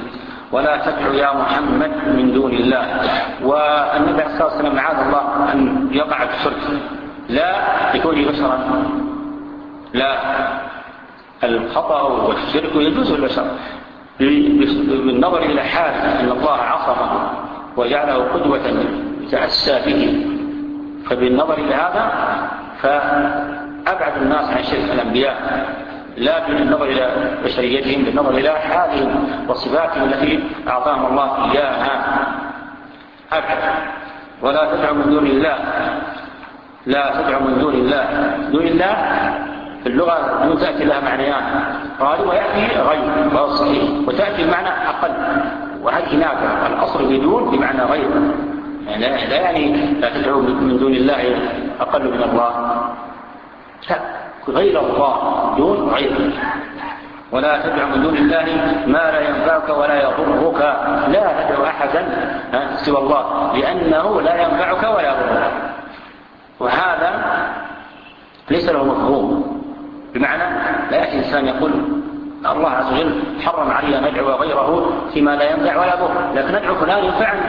ولا تدعو يا محمد من دون الله. والنبي صلى الله عليه وسلم معاذ الله أن يقع في الشرك لا يكون بشرا، لا، الخطأ والشرك يجوز البشر بالنظر إلى حال أن الله عصمه وجعله قدوة يتأسى به، فبالنظر إلى هذا فأبعد الناس عن شرك الأنبياء، لا بالنظر إلى بشريتهم، بالنظر إلى حالهم وصفاتهم التي أعطاهم الله إياها أبعد. ولا تدعو من دون الله، لا تدعو من دون الله. دون الله في اللغة دون تأتي لها معنيان، قال ويأتي غير وهو صحيح، وتأتي بمعنى أقل، وهذه نافعة. الأصل بدون بمعنى غير، يعني لا يعني لا تدعو من دون الله أقل من الله، لا، غير الله دون غير. ولا تدعو من دون الله ما لا ينفعك ولا يضرك، لا تدعو أحدا سوى الله لأنه لا ينفعك ولا يضرك، وهذا ليس له مفهوم. بمعنى لا يأتي إنسان يقول الله عز وجل حرم علي أن أدعو غيره فيما لا ينفع ولا يضر، لكن أدعو فلان ينفعني،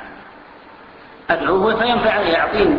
أدعوه فينفعني يعطيني،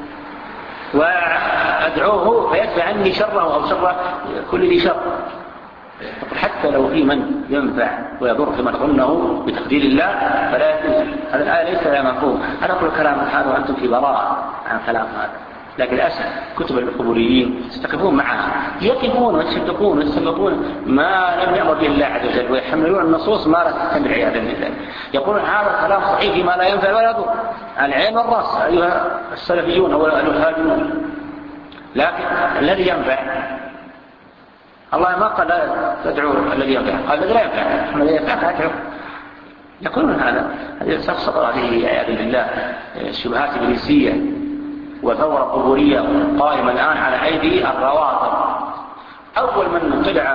وأدعوه فيدفع عني شره أو شر كل ذي شر. حتى لو في من ينفع ويضر كما ظنه بتقدير الله فلا يجوز. هذا الآية ليس لها مفهوم. أنا أقول كلام هذا وأنتم في براءة عن كلام هذا، لكن للأسف كتب القبوريين يستقفون معها، يقفون ويصدقون ويستنبطون ما لم يأمر به الله عز وجل، ويحملون النصوص ما لا تحتمل عياذا بالله. يقولون هذا كلام صحيح فيما لا ينفع ولا يضر، العين والراس أيها السلفيون أو الهاديون، لكن الذي ينفع الله ما قال لا تدعو الذي ينفع، قال الذي لا ينفع، الذي ينفع فأدعو. يقولون هذا، هذه سقط عليه عياذا بالله شبهات إبليسية وثورة قبورية قائمة الآن على أيدي الروافض. أول من طلع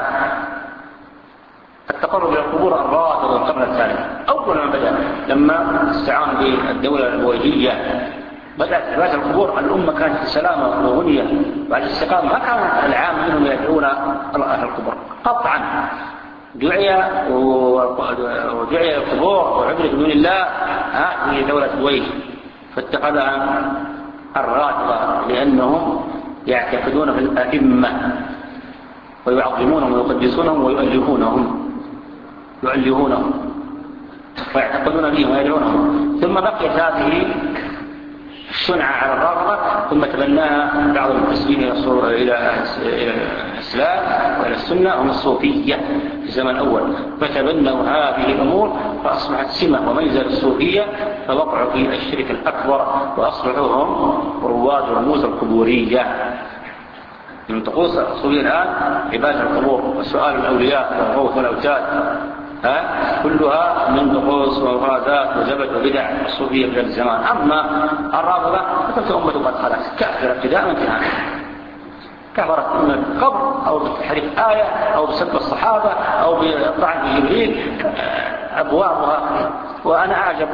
التقرب إلى القبور الروافض القرن الثالث، أول من بدأ لما استعانوا بالدولة البويهية بدأت إثبات القبور. الأمة كانت في سلامة وغنية بعد الاستقامة، ما كان العام منهم يدعون أهل القبور قطعا. دعي ودعي القبور وعبدت دون الله هذه دولة بويه، فاتخذها الرافضة لأنهم يعتقدون في الأئمة ويعظمونهم ويقدسونهم ويؤلهونهم يؤلهونهم ويعتقدون بهم ويدعونهم. ثم بقيت هذه الشنعة على الرافضة، ثم تبناها بعض المنتسبين إلى الإسلام وإلى السنة هم الصوفية في الزمن الأول، فتبنوا هذه الأمور فأصبحت سمة وميزة للصوفية، فوقعوا في الشرك الأكبر وأصبحوا هم رواد رموز القبورية. من طقوس الصوفية الآن عبادة القبور وسؤال الأولياء والغوث والأوتاد، ها كلها من طقوس ومفردات وزبد وبدع الصوفية في الزمان. أما الرافضة فتلك أمة قد خلت كافرة ابتداء وانتهاء، كفرت إما بالقبر أو بتحريف آية أو بسب الصحابة أو بالطعن في جبريل، أبوابها. وأنا أعجب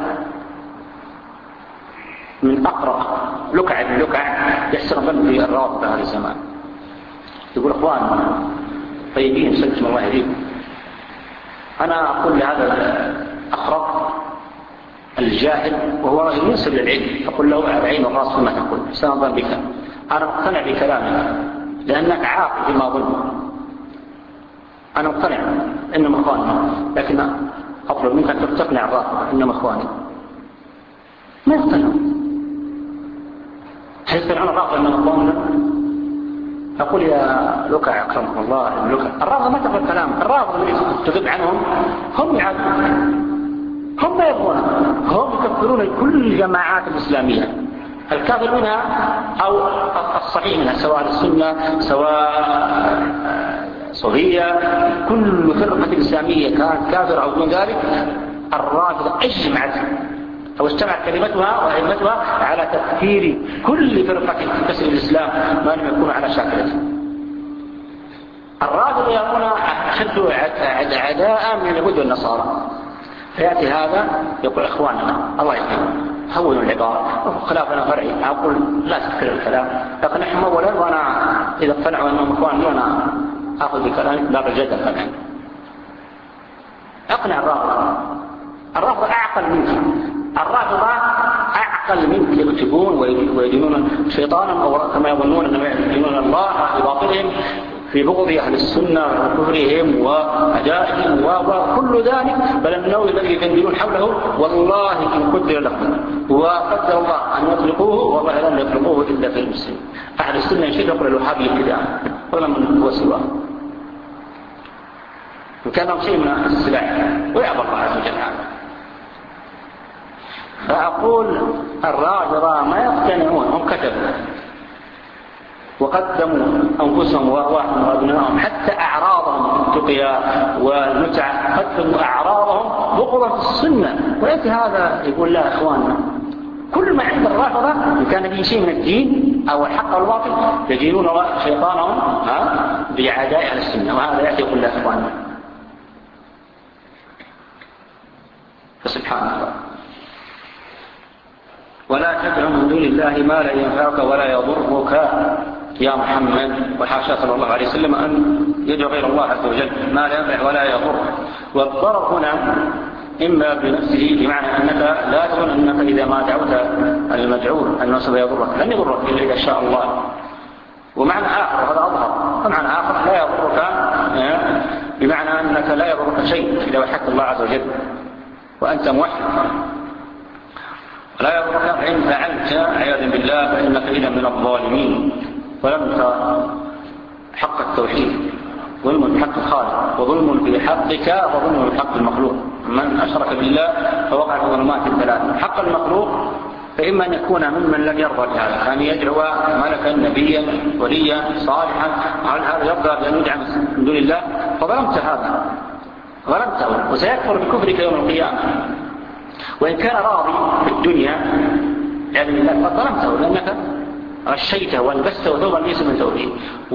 من أقرأ لكع بن لكع يحسن في الرافضة هذا الزمان، يقول أخوان طيبين سلكم الله يهديكم. أنا أقول لهذا الأخرق الجاهل وهو رجل ينسب للعلم، أقول له على العين والرأس فيما تقول، سنظن بك، أنا مقتنع بكلامك لأنك عاقل فيما أظن، أنا مقتنع إنهم إخواني، لكن أطلب منك أن تقنع الرافضة إنهم إخواني. ما يقتنعون، هل يقتنعون الرافضة إنهم إخواننا؟ أقول يا لكع أكرمكم الله لكع، الرافضة ما تقول كلام، الرافضة اللي تذب عنهم هم يعادون، هم ما يبغون، هم يكفرون كل الجماعات الإسلامية، الكافر منها أو الصحيح منها، سواء السنة سواء صوفية، كل فرقة إسلامية كانت كافر أو دون ذلك، الرافضة أجمعت أو اجتمعت كلمتها وأئمتها على تكفير كل فرقة تنتسب للإسلام ما لم يكون على شاكلته. الرافضة يكون أشد عداء من اليهود والنصارى، فيأتي هذا يقول إخواننا الله يهديهم هونوا العبارة خلافنا فرعي. أقول لا تكفر الكلام، لكن نحن أولا وأنا إذا اقتنعوا أنهم إخواني أنا أخذ بكلامي باب الجدل. فالآن أقنع الرافضة الرافضة أعقل منك، الرافضة أعقل منك، يكتبون ويدينون شيطانا أو كما يظنون أنهم يدينون الله بباطلهم في بغض أهل السنة وكفرهم وأدائهم وكل ذلك، بل النووي الذي يجندلون حوله والله إن قدر لهم وقدر الله أن يطلقوه والله لن يطلقوه إلا في المسلمين. أهل السنة يشير يقول الوهابي ابتداء ولا من هو سواه، إن كان شيء من السلاح ويعظم الله عز وجل عنه. فأقول الرافضة ما يقتنعون، هم كتبوا وقدموا أنفسهم وأرواحهم وأبنائهم حتى أعراضهم التقيا والمتعة، قدموا أعراضهم بغضا في السنة، ويأتي هذا يقول لا إخواننا. كل ما عند الرافضة إن كان به شيء من الدين أو الحق والباطل يدينون شيطانهم بعداء على السنة، وهذا يأتي يقول لا إخواننا. فسبحان الله. ولا تدع من دون الله ما لا ينفعك ولا يضرك يا محمد، وحاشا صلى الله عليه وسلم أن يدعو غير الله عز وجل ما لا ينفع ولا يضر. والضرر هنا إما بنفسه بمعنى أنك لا تظن أنك إذا ما دعوت المدعو أنه سوف يضرك، لن يضرك إلا إذا شاء الله. ومعنى آخر هذا أظهر، ومعنى آخر لا يضرك بمعنى أنك لا يضرك شيء إذا وحدت الله عز وجل وأنت موحد، ولا يضرك فإن فعلت عياذا بالله فإنك إذا من الظالمين، ولم حق التوحيد ظلم بحق الخالق وظلم بحقك وظلم بحق المخلوق. من أشرك بالله فوقع في ظلمات الثلاث. حق المخلوق فإما أن يكون ممن لم يرضى بهذا، أن يدعو ملكا نبيا وليا صالحا، هل هذا يرضى بأن يدعى من دون الله؟ فظلمت هذا، ظلمته وسيكفر بكفرك يوم القيامة. وإن كان راضي في الدنيا يعني الله فظلمته، لأنك غشيته والبسته ثوبا ليس من ثوبه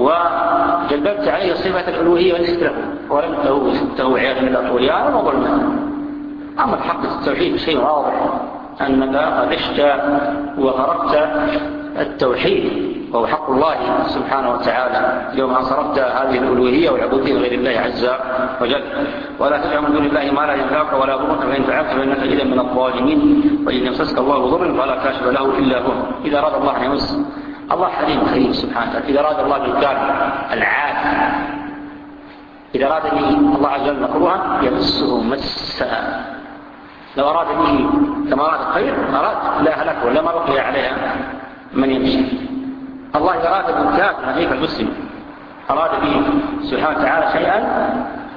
وجلبت عليه صفة الألوهية وليست له ولمته سبته عياذا بالله طغيانا وظلما. أما الحق التوحيد شيء واضح أنك غشت وغرقت التوحيد وهو حق الله سبحانه وتعالى يوم أن صرفت هذه الألوهية والعبودية لغير الله عز وجل. ولا تدع من دون الله ما لا ينفعك ولا يضرك، فإن فعلت فإنك إذا من الظالمين. وإن يمسسك الله بضر فلا كاشف له إلا هو. إذا أراد الله أن يمس، الله حليم كريم سبحانه وتعالى. إذا أراد الله بالكافر العاد، إذا أراد به الله عز وجل مكروها يمسه مسا، لو أراد به كما أراد الخير أراد لا هلك ولا ما بقي عليها من يمشي. الله إذا أراد بالكافر هذيك المسلم أراد به سبحانه وتعالى شيئا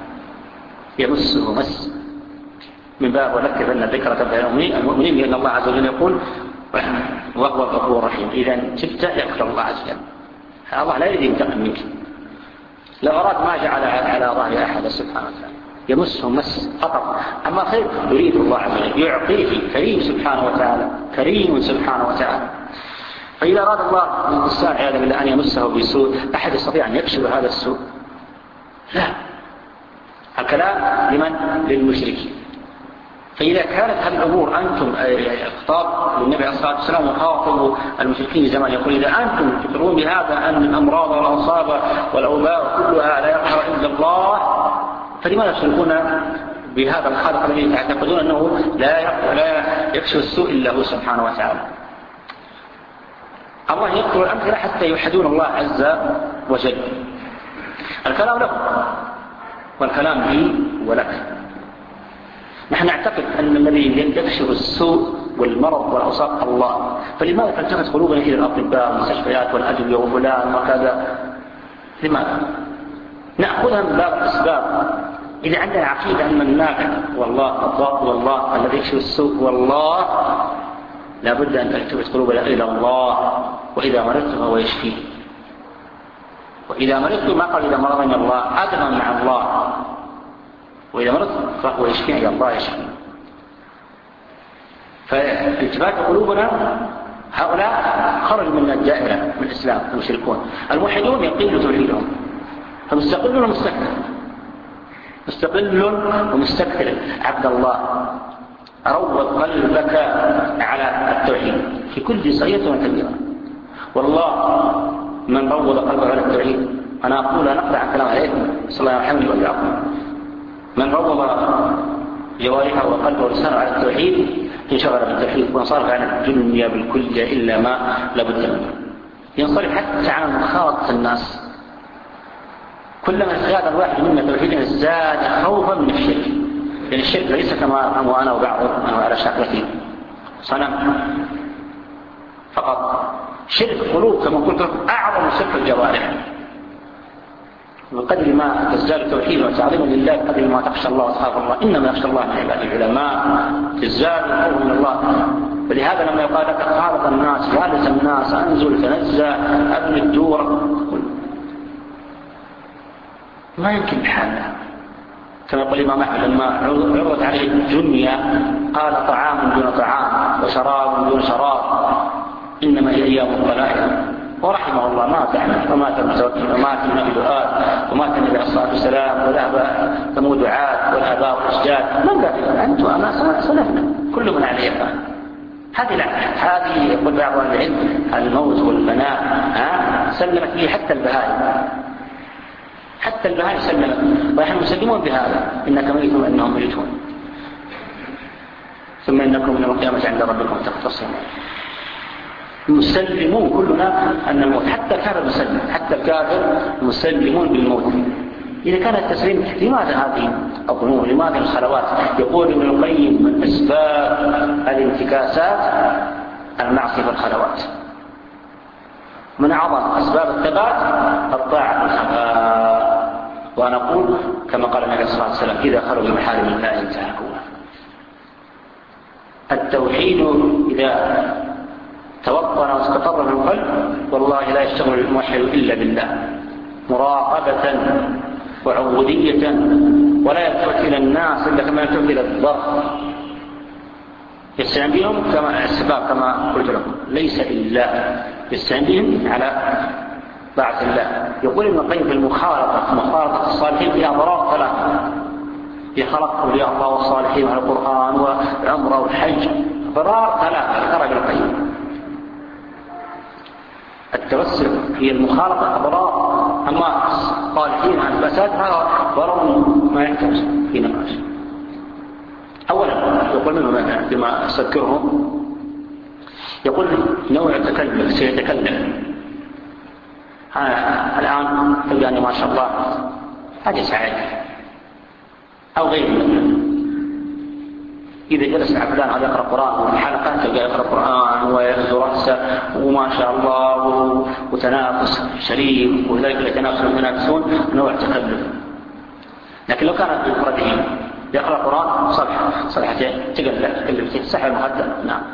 يمسه مس، من باب وذكر أن الذكرى تنفع المؤمنين، لأن الله عز وجل يقول وهو الغفور الرحيم. إذا تبت يغفر الله عز وجل. الله لا يريد ينتقم منك، لو أراد ما جعل على ظهر أحد سبحانه وتعالى يمسه مس فقط. أما خير يريد الله عز وجل يعطيه، كريم سبحانه وتعالى، كريم سبحانه وتعالى. فإذا أراد الله من الإنسان عياذا بالله أن يمسه بسوء، أحد يستطيع أن يكشف هذا السوء؟ لا. الكلام لمن؟ للمشركين. فإذا كانت هذه الأمور أنتم خطاب للنبي عليه الصلاة والسلام يخاطب المشركين زمان، يقول إذا أنتم تقرون بهذا أن الأمراض والأصابة والأوباء كلها لا يقهر إلا الله، فلماذا تشركون بهذا الخالق الذي تعتقدون أنه لا لا يكشف السوء إلا هو سبحانه وتعالى؟ الله يذكر الأمثلة حتى يوحدون الله عز وجل. الكلام له والكلام لي ولك. نحن نعتقد أن الذي يكشف السوء والمرض والأوصاف الله، فلماذا تلتفت قلوبنا إلى الأطباء والمستشفيات والأدوية وفلان وكذا؟ لماذا؟ نأخذها من باب الأسباب. إذا عندنا عقيدة أن النافع والله الضار والله الذي يكشف السوء والله، لابد أن تلتفت قلوبنا إلى الله. وإذا مرضت فهو يشفيه، وإذا مرضت ما قال إذا مرضني الله، أدنى مع الله، وإذا مرضت فهو يشفيه، الله يشفيه. فالتفات قلوبنا هؤلاء خرجوا من الدائرة من الإسلام المشركون. الموحدون يقل توحيدهم، فمستقل ومستكثر، مستقل ومستكثر. عبد الله روض قلبك على التوحيد في كل صغيرة وكبيرة. والله من روض قلبه على التوحيد، أنا أقول نقرأ عن كلام عليكم صلى الله عليه وسلم وإياكم، من روض جوارحه وقلبه ولسانه على التوحيد انشغل بالتوحيد وانصرف عن الدنيا بالكلية إلا ما لابد منه. ينصرف حتى عن مخاطة الناس. كلما ازداد الواحد منا توحيدا ازداد خوفا من الشرك، لأن الشرك ليس كما أفهم أنا وبعض أنا على شكلتي صنم فقط. شرك قلوب كما قلت لكم أعظم شرك الجوارح. وقدر ما تزداد توحيدا وتعظيما لله قدر ما تخشى الله وتخاف الله. إنما يخشى الله من عباد العلماء. تزداد الخوف من الله. ولهذا لما يقال لك خالط الناس جالس الناس أنزل تنزه أبن الدور ما يمكن بحالها. كما يقول الإمام أحمد لما عرضت عليه الدنيا قال طعام دون طعام وشراب دون شراب إنما هي أيام الضلائل. ورحمه الله ما تعمل ومات ومات النبي دؤاد ومات النبي عليه الصلاة والسلام وذهب ثمود عاد والآباء والأجداد. من قال أنت وأنا سلفنا كل من عليه فان. هذه لا هذه يقول بعض العلم الموت والفناء ها سلمت به حتى البهائم. حتى البهائم سلمت ونحن مسلمون بهذا إنك ميت وإنهم ميتون ثم إنكم من القيامة عند ربكم تختصمون. مسلمون كلنا أن الموت حتى الكافر مسلم حتى الكافر مسلمون بالموت. إذا كان التسليم لماذا هذه الظنون لماذا الخلوات؟ يقول ابن القيم من أسباب الانتكاسات المعصية والخلوات. من أعظم أسباب الثبات الطاعة والخفاء. وأنا أقول كما قال النبي صلى الله عليه وسلم إذا خلوا بمحارم الله انتهكوها. التوحيد إذا توطن واستقر من القلب والله لا يشتغل الموحد إلا بالله مراقبة وعبودية ولا يلتفت إلى الناس إلا كما يلتفت إلى الضر. يستعين بهم كما السباب كما قلت لكم ليس إلا يستعين بهم على طاعة الله. يقول ابن القيم في المخالطة مخالطة الصالحين فيها ضرار ثلاثة. في خلق أولياء الله والصالحين على القرآن والعمرة والحج ضرار ثلاثة ذكر ابن القيم. التوسل هي المخالطة أضرار. أما الصالحين عن الفساد هذا ضرر ما يحتاج في نقاش. أولا يقول منهم بما أذكرهم يقول نوع التكلم سيتكلم الآن تلقى أنه ما شاء الله هذا سعيد أو غيره. إذا جلس عبدان هذا يقرأ قرآن وفي حلقة تلقى يقرأ قرآن ويغزو رأسه وما شاء الله وتنافس شريف وذلك يتنافس المتنافسون نوع تكلم. لكن لو كانت بمفرده يقرأ قرآن صفحة صفحتين تقلل تكلمتين صحيح المهدد نعم.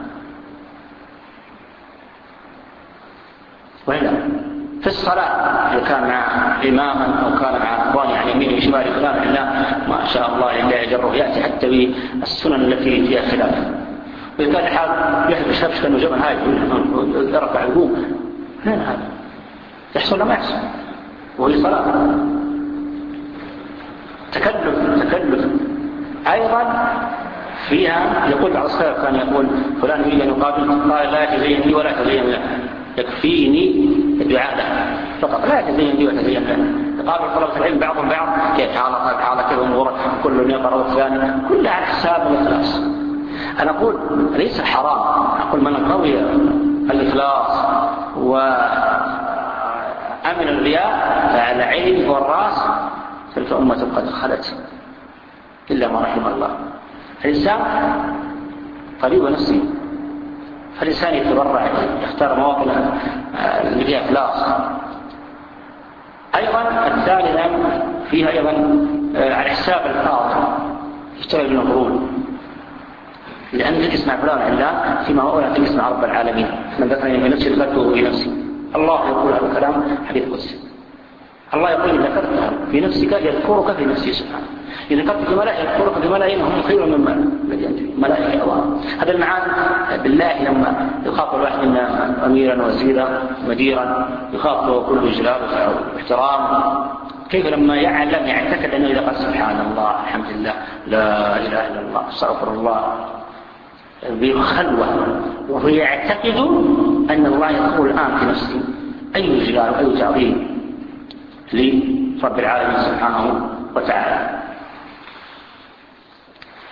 وإلا في الصلاة إذا كان مع إماما أو كان مع أخوان يعني يمين وشمال فلان إلا ما شاء الله لله يجره يأتي حتى بالسنن التي فيها خلاف. وإذا كان الحال يحبش هبش كأنه جبل هاي يرفع الهوم فين هذا يحصل ما يحصل وهي صلاة. تكلف تكلف أيضا فيها. يقول بعض السلف كان يقول فلان يريد أن يقابل قال لا تزين لي ولا تزين له يكفيني الدعاء له فقط لا تزين لي وتزين له. يقابل طلبة العلم بعضهم بعض كيف حالك حالك كيف أمورك كل يقرأ الثاني كلها على حساب الإخلاص. أنا أقول ليس حرام. أقول من قوي الإخلاص وأمن الرياء فعلى عين والرأس تلك أمة قد خلت إلا ما رحم الله. الإنسان طبيب نفسي فالإنسان يتبرع يختار مواطن اللي فيها إخلاص. أيضا الثالثة فيها أيضا على حساب الفاضل يشتغل بالمفروض لأن تسمع فلان علا فيما هو لا تسمع رب العالمين من ذكرني في نفسي ذكرته في نفسي. الله يقول هذا الكلام حديث قدسي. الله يقول إن ذكرتها في نفسك يذكرك في نفسي سبحانه. إذا ذكرت في ملائكة يذكرك في ملائكة هم خير من ملائكة الله. هذا المعاني بالله لما يخاطب الواحد منا أميرا وزيرا مديرا يخاطبه كل جلال واحترام كيف لما يعلم يعتقد أنه إذا قال سبحان الله الحمد لله لا إله إلا الله استغفر الله بالخلوة وهو يعتقد أن الله يقول الآن في نفسه أي جلال وأي تعظيم لرب العالمين سبحانه وتعالى.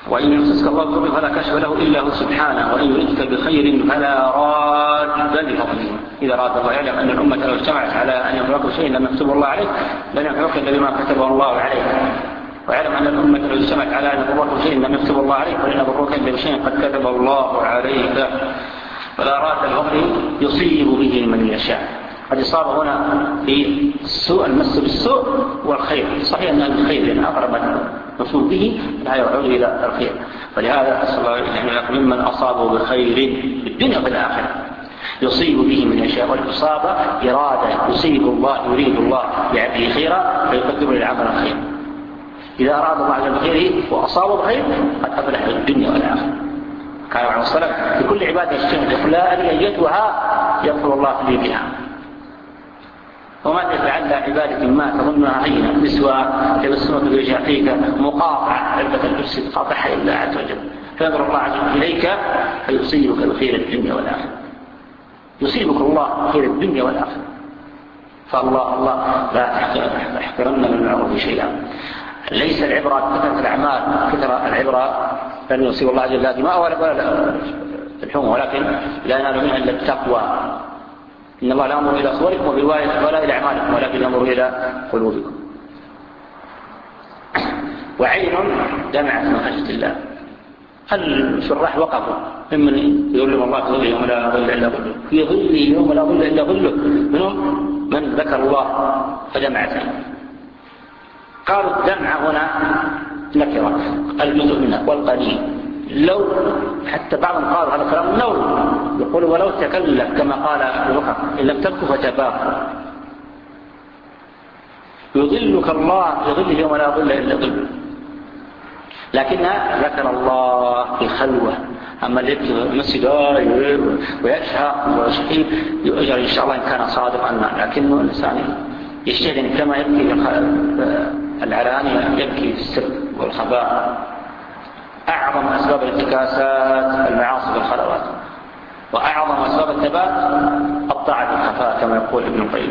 وإن يمسسك الله بضر فلا كاشف له إلا هو سبحانه، وإن يردك بخير فلا راد لفضله. إذا أراد الله يعلم أن الأمة لو اجتمعت على أن ينفعوك شيء لم يكتبه الله عليك لن ينفعوك إلا بما كتبه الله عليك، ويعلم أن الأمة لو اجتمعت على أن يضروك شيء لم يكتبه الله عليك ولن يضروك إلا بشيء قد كتبه الله عليك. فلا راد لفضله يصيب به من يشاء. قد يصاب هنا في السوء المس بالسوء والخير، صحيح أن الخير لأن أقرب المفعول به لا يعود إلى الخير، فلهذا أسأل الله يعني ممن أصابه بخير في الدنيا والآخرة يصيب به من يشاء. والإصابة إرادة، يصيب الله يريد الله بعبده خيرا فيقدر للعمل الخير. إذا أراد الله عز بخيره وأصابه بخير قد أفلح في الدنيا والآخرة. كان عليه الصلاة والسلام في كل عبادة يجتهد يقول لا أدري أيتها يغفر الله لي بها، وما تفعل عبادة ما تظنها هينة نسوى تبسمك بوجه أخيك مقاطعة علبة الكرسي تقاطعها إلا عز وجل، فينظر الله عز وجل إليك فيصيبك بخير الدنيا والآخرة، يصيبك الله بخير الدنيا والآخرة. فالله الله لا تحقرن من المعروف شيئا. ليس العبرة كثرة الأعمال، كثرة العبرة لن يصيب الله عز وجل دماء ولا الحمى، ولكن لا ينال منها إلا التقوى. إن الله لا ينظر إلى صوركم ولا إلى أعمالكم ولكن ينظر إلى قلوبكم. وعين دمعت من خشية الله. الشراح وقفوا ممن يقول لهم الله في ظله يوم لا ظل إلا ظله، في ظله يوم لا ظل إلا ظله، منهم من ذكر الله فدمعت عينه. قالوا الدمع هنا نكرة الجزء منها والقليل، لو حتى بعضهم قالوا هذا كلام لو يقول ولو تكلف كما قال أبو بكر إن لم تبكوا فتباكوا. يظلك الله يظل يوم لا ظل إلا ظله، لكنها ذكر الله في خلوة. أما اللي يبكي المسجد ويشهق ويشحيب يؤجر إن شاء الله إن كان صادقا، لكنه الإنسان يجتهد كما يبكي العلانية يبكي في السر والخباء. أعظم أسباب الانتكاسات المعاصي والخلوات، وأعظم أسباب الثبات الطاعة الخفاء كما يقول ابن القيم.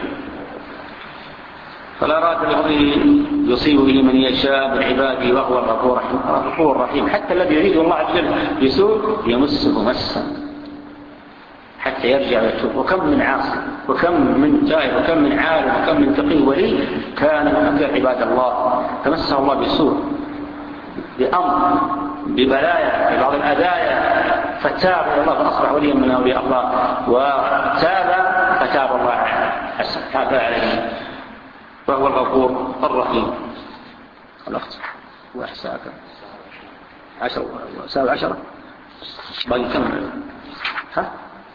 فلا راد لفضله يصيب به من يشاء من عباده وهو الغفور الرحيم. حتى الذي يريد الله عز وجل بسوء يمسه مسا حتى يرجع ويتوب. وكم من عاصي وكم من تائب وكم من عالم وكم من تقي ولي كان من أكثر عباد الله تمسه الله بسوء بأمر ببلايا ببعض الأدايا فتاب إلى الله فأصبح وليا من أولياء الله، وتاب فتاب الله تاب عليه وهو الغفور الرحيم. الأخت وأحساك عشرة سابع عشرة باقي كم ها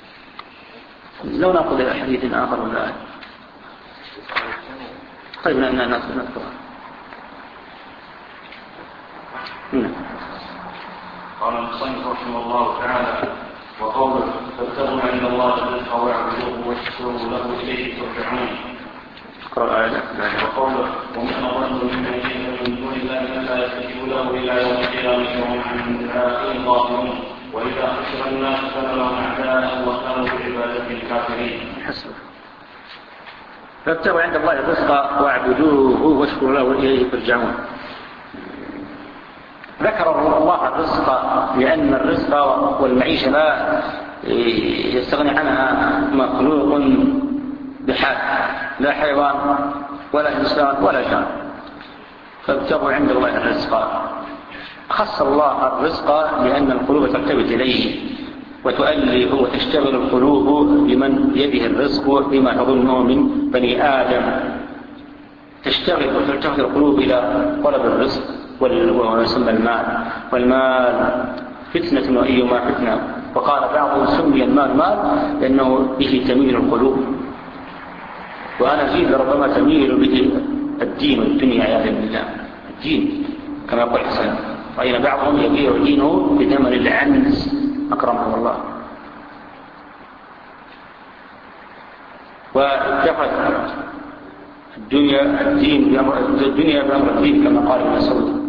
لو نأخذ حديث آخر ولا طيب نذكر. قال المصنف رحمه الله تعالى وقوله فابتغوا عند الله الرزق واعبدوه واشكروا له اليه ترجعون. وقوله ومن اضل ممن يشرك من دون الله من لا يستجيب له الى يوم القيامه وهم عن دعائهم غافلون واذا حشر الناس كانوا لهم اعداء وكانوا بعباده الكافرين. فابتغوا عند الله الرزق واعبدوه واشكروا له اليه ترجعون. ذكر الله الرزق لأن الرزق والمعيشة لا يستغني عنها مخلوق بحال، لا حيوان ولا إنسان ولا جان. فابتغوا عند الله الرزق. خص الله الرزق لأن القلوب ترتبط إليه وتؤلف وتشتغل القلوب بمن يده الرزق بما تظنه من بني آدم. تشتغل وتلتفت القلوب إلى طلب الرزق وهو يسمى المال، والمال فتنة وأيما فتنة. وقال بعضهم سمي المال مال لأنه به تميل القلوب، وأنا زيد ربما تميل به الدين والدنيا عياذا بالله. الدين كما يقول حسن رأينا بعضهم يبيع دينه بثمن العنز أكرمه الله. واتفق الدنيا الدين بأمر الدنيا بأمر الدين كما قال ابن مسعود.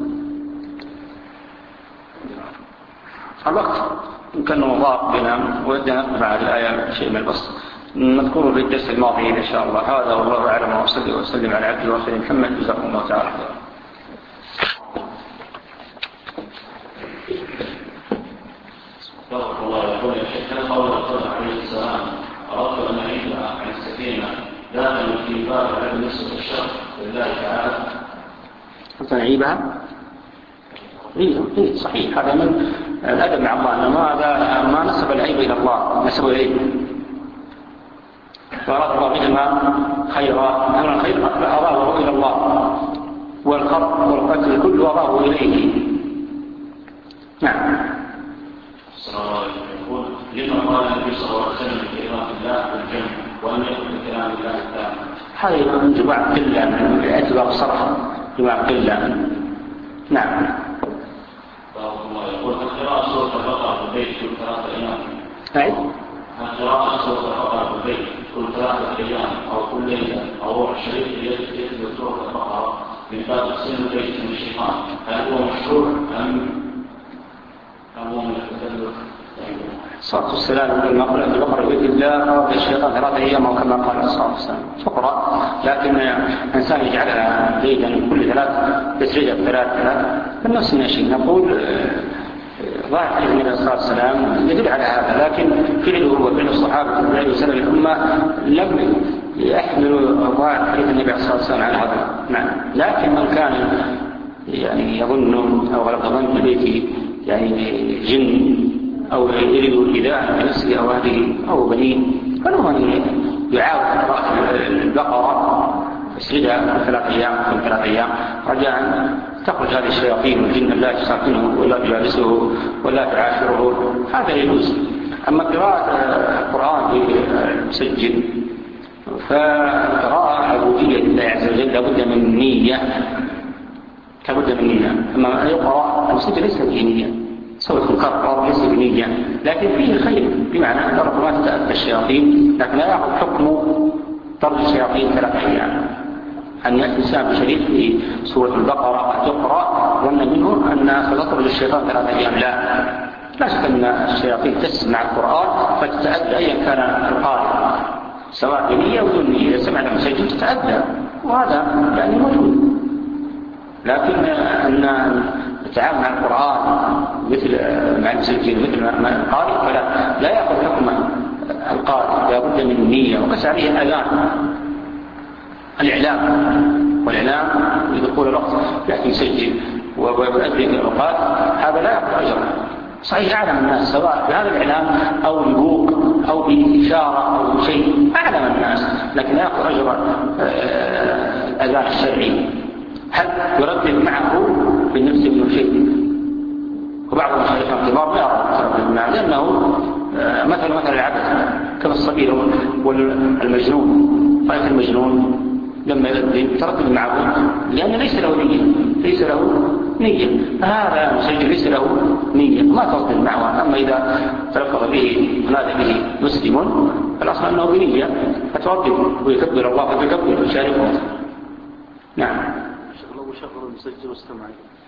الوقت يمكن نضاق بنا ودنا مع الآية شيء من البسط نذكره في الدرس الماضي إن شاء الله. هذا والله أعلم وصلي وسلم على عبده ورسوله محمد جزاكم الله تعالى خيرا. بارك الله يقول يا شيخ هل قول الرسول عليه السلام أردت أن أعيد عن السكينة داخل في باب علم نصف الشر لله تعالى؟ أردت أن أعيبها؟ إيه صحيح، هذا من الأدب مع الله، ما ما نسب العيب إلى الله، نسب العيب. فأراد الله بهما خيرا، أمر الخير أراه إلى الله، والخط والقتل كله أراه إليه. نعم. السلام عليكم. يقول لما قال النبي صلى الله عليه وسلم بكلمات الله بالجمع ولم يكن بكلام الله التام؟ هذا يكون جماعة قلة من اعتبار الصرف، جماعة قلة. نعم. يقول قراءة سورة البقرة في البيت كل ثلاثة أيام. نعم. قراءة سورة البقرة في البيت كل ثلاثة أيام أو كل ليلة أو روح شريف يتلو سورة البقرة من باب تحسين البيت من الشيطان، هل هو مشروع أم أم هو من التكلف؟ الصلاة والسلام لما قال في البقرة بإذن الله رب الشيطان ثلاثة أيام أو كما قال الصلاة والسلام فقرأ، لكن إنسان يجعلها بيدا كل ثلاث يسردها بثلاث ثلاث فالنفس من الشيء. نقول ظاهر حديث النبي صلى الله عليه وسلم يدل على هذا، لكن فعله وفعل الصحابة رضي الله عنهم وسلم الأمة لم يحملوا ظاهر حديث النبي صلى الله عليه وسلم على هذا. نعم. لكن من كان يعني يظن أو غلط ظن ببيته يعني جن أو يريد الإيذاء بنفسه أو أهله أو بنيه فله أن يعاود قراءة البقرة يسردها ثلاث أيام أو ثلاث أيام رجاء تخرج هذه الشياطين والجن لا تساكنه ولا تجالسه ولا تعاشره، هذا يجوز. أما قراءة القرآن المسجل فقراءة عبودية لله عز وجل لابد من نية، لابد من نية. أما يقرأ المسجل ليس فيه نية، سوف مكرر ليس بنية، لكن فيه خير، بمعنى أن ربما تتأتى الشياطين لكن لا يأخذ حكم طرد الشياطين ثلاث أيام. أن يأتي إنسان بشريك في سورة البقرة تقرأ ظن منه أن ستطرد الشيطان ثلاث أيام، لا لا شك أن الشياطين تسمع القرآن فتتأدى أيا كان القارئ سواء بنية أو دون نية، إذا سمعت المسجد تتأدى وهذا يعني موجود. لكن أن التعامل مع القرآن مثل مع المسجد مثل مع القارئ فلا لا يأخذ حكم القارئ، لا بد من النية. وقس عليه الأذان الإعلام، والإعلام لدخول الوقت يأتي يسجل ويؤدي الأوقات، هذا لا يأخذ أجرا. صحيح أعلم الناس سواء بهذا الإعلام أو ببوق أو بإشارة أو شيء، أعلم الناس، لكن لا يأخذ أجر الأذان الشرعي. هل يردد معه بالنفس من شيء؟ وبعض المشايخ الكبار لا يردد معه لأنه مثل مثل العبث كما الصغير والمجنون. رأيت المجنون لما يردد تردد معه لأن ليس له نية، ليس له نية، فهذا المسجل ليس له نية ما تردد معه. أما إذا تلفظ به ونادى به مسلم فالأصل أنه بنية فتردد ويكبر الله فتكبر ويشاركه. نعم. شغل المسجل واستمع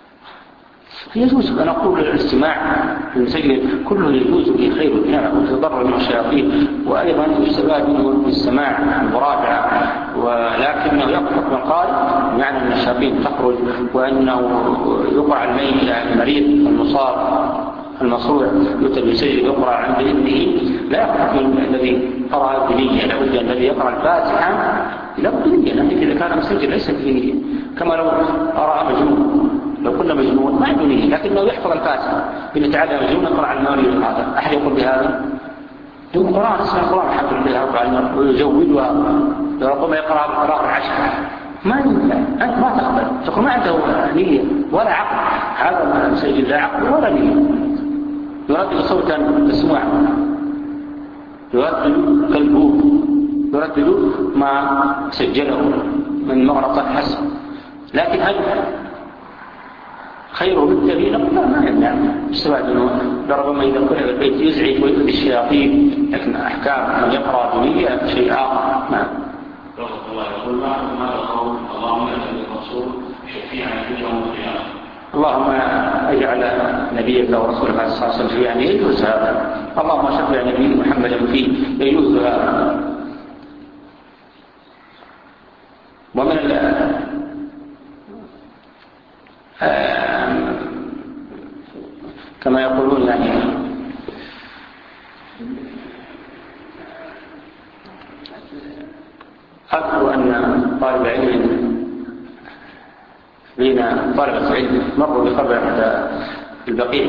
يجوز أن أقول الاستماع في المسجد كله يجوز به خير الدنيا وتضرر من الشياطين، وأيضا يستفاد منه السماع المراجعة، ولكنه يأخذ حكم القارئ بمعنى أن الشياطين تخرج وأنه يقع الميت المريض المصاب المصروع يؤتى بالسجد يقرأ عند إذنه، لا يأخذ حكم الذي قرأ بنية. لابد الذي يقرأ الفاتحة لابد نية، لكن إذا كان مسجد ليس بنية، كما لو قرأ مجنون، لو كنا مجنون ما عنده نية لكنه يحفظ الفاتحة إن تعالى مجنون يقرأ على المريض. هذا أحد يقول بهذا؟ يقول القرآن اسمه القرآن الحمد لله يقرأ على المريض ويجودها، ربما يقرأ بالقراءة العشر ما ينفع. أنت ما تقبل، تقول ما عنده نية ولا عقل، هذا مسجد لا عقل ولا نية. يردد صوتا مسموعا، يردد قلبه، يردد ما سجله من مغرطة حسب، لكن هل خيره بالتبيين؟ لا ما يمنع استفاد منه. ربما إذا كان البيت يزعج ويؤذي الشياطين، لكن أحكام من يقرأ بنية شيء آخر. نعم. الله يقول ماذا قول اللهم اجعل الرسول شفيعا في يوم القيامة؟ اللهم اجعل نبيك ورسولك صلى الله عليه وسلم فيه، يعني يجوز هذا. اللهم شفع نبي محمد فيه، يجوز هذا. ومن كما يقولون يعني أذكر أن طالب علم بين طلبة علم مروا بقبر أحد البقيع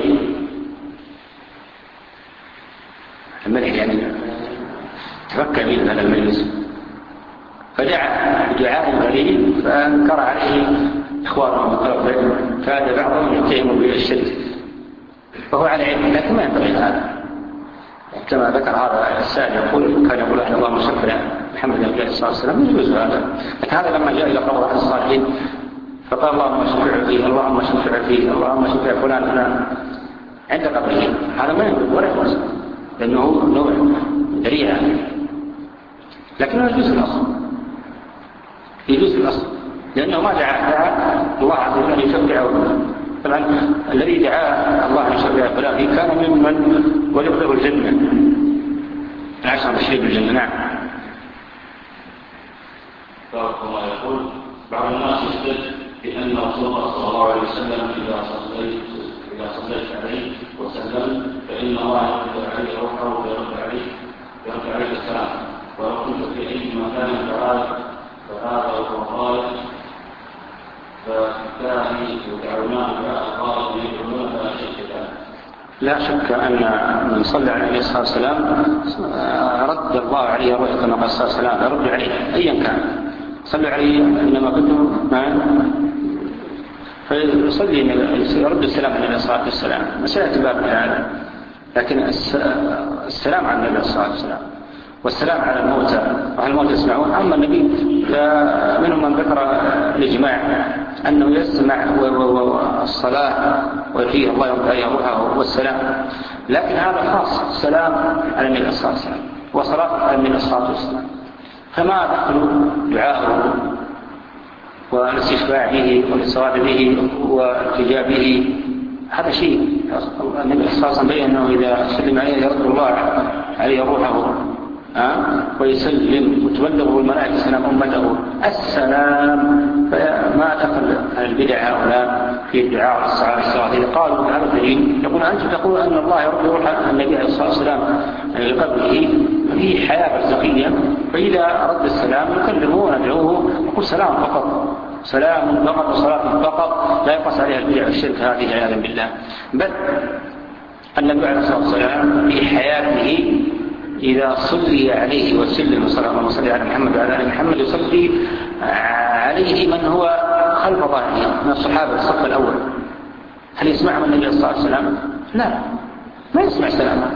الملح يعني تفكر به هذا المجلس، فدعا بدعاء غريب فأنكر عليه إخوانه من طلبة العلم، كاد بعضهم يتهم بالشرك فهو على علم، لكن ما ينبغي هذا. كما ذكر هذا السائل يقول كان يقول أحد اللهم شكر محمد بن الله صلى الله عليه وسلم يجوز هذا، لكن هذا لما جاء إلى قبر أحد الصالحين فقال اللهم شفع فيه اللهم شفع فيه اللهم شفع فلان فلان عند قبره، هذا ما ينبغي ولا يجوز لأنه نوع ذريعة، لكنه يجوز الأصل يجوز الأصل لأنه ما دعا دعا الله عز وجل يشفعه. طبعا الذي دعا الله أن يشفع فلان كان ممن ولد له الجنة العشر بشيء بالجنة. نعم. بارك الله يقول بعض الناس يشتد بأن رسول الله صلى الله عليه وسلم إذا صليت إذا صليت عليه وسلم فإن الله يرد عليه روحه ويرد عليه يرد عليه السلام، ولو كنت في أي مكان فهذا فهذا هو غاية فكانوا يدعوناه بأخبار يدعون فلا شك ذلك. لا شك أن من صلى عليه النبي صلى الله عليه وسلم رد الله عليه روحه كما قال صلى الله عليه وسلم يرد عليه أيا كان صلوا عليه إنما كنتم فيصلي يرد السلام على النبي صلى الله عليه وسلم مسألة باب هذا، لكن السلام على النبي صلى الله عليه وسلم والسلام على الموتى وعلى الموتى يسمعون. أما النبي منهم من ذكر الإجماع أنه يسمع الصلاة وفيه الله يرد عليه روحه والسلام، لكن هذا خاص السلام على النبي صلى الله عليه وسلم وصلاة على النبي صلى الله عليه وسلم، فما دخل دعاءه والاستشفاع به والاتصال به والالتجاء به هذا شيء. النبي صلى الله عليه وسلم بين أنه إذا سلم عليه يرد الله عليه روحه أه؟ ويسلم وتبلغه الملائكة سلام أمته السلام، فما دخل البدع هؤلاء في الدعاء والصلاة والسلام. إذا قالوا هذا الدليل يقول أنتم تقولون أن الله يرد روح النبي عليه الصلاة والسلام لقبله في حياة برزخية، فإذا رد السلام يكلمه وندعوه يقول سلام فقط سلام فقط وصلاة فقط لا يقص عليها البدع والشرك هذه عياذا بالله. بل النبي عليه الصلاة والسلام في حياته إذا صلي عليه وسلم صلى الله عليه على محمد وعلى آل محمد يصلي عليه من هو خلف ظهره من الصحابة الصف الأول، هل يسمعهم النبي صلى الله عليه وسلم؟ لا، ما يسمع سلامه،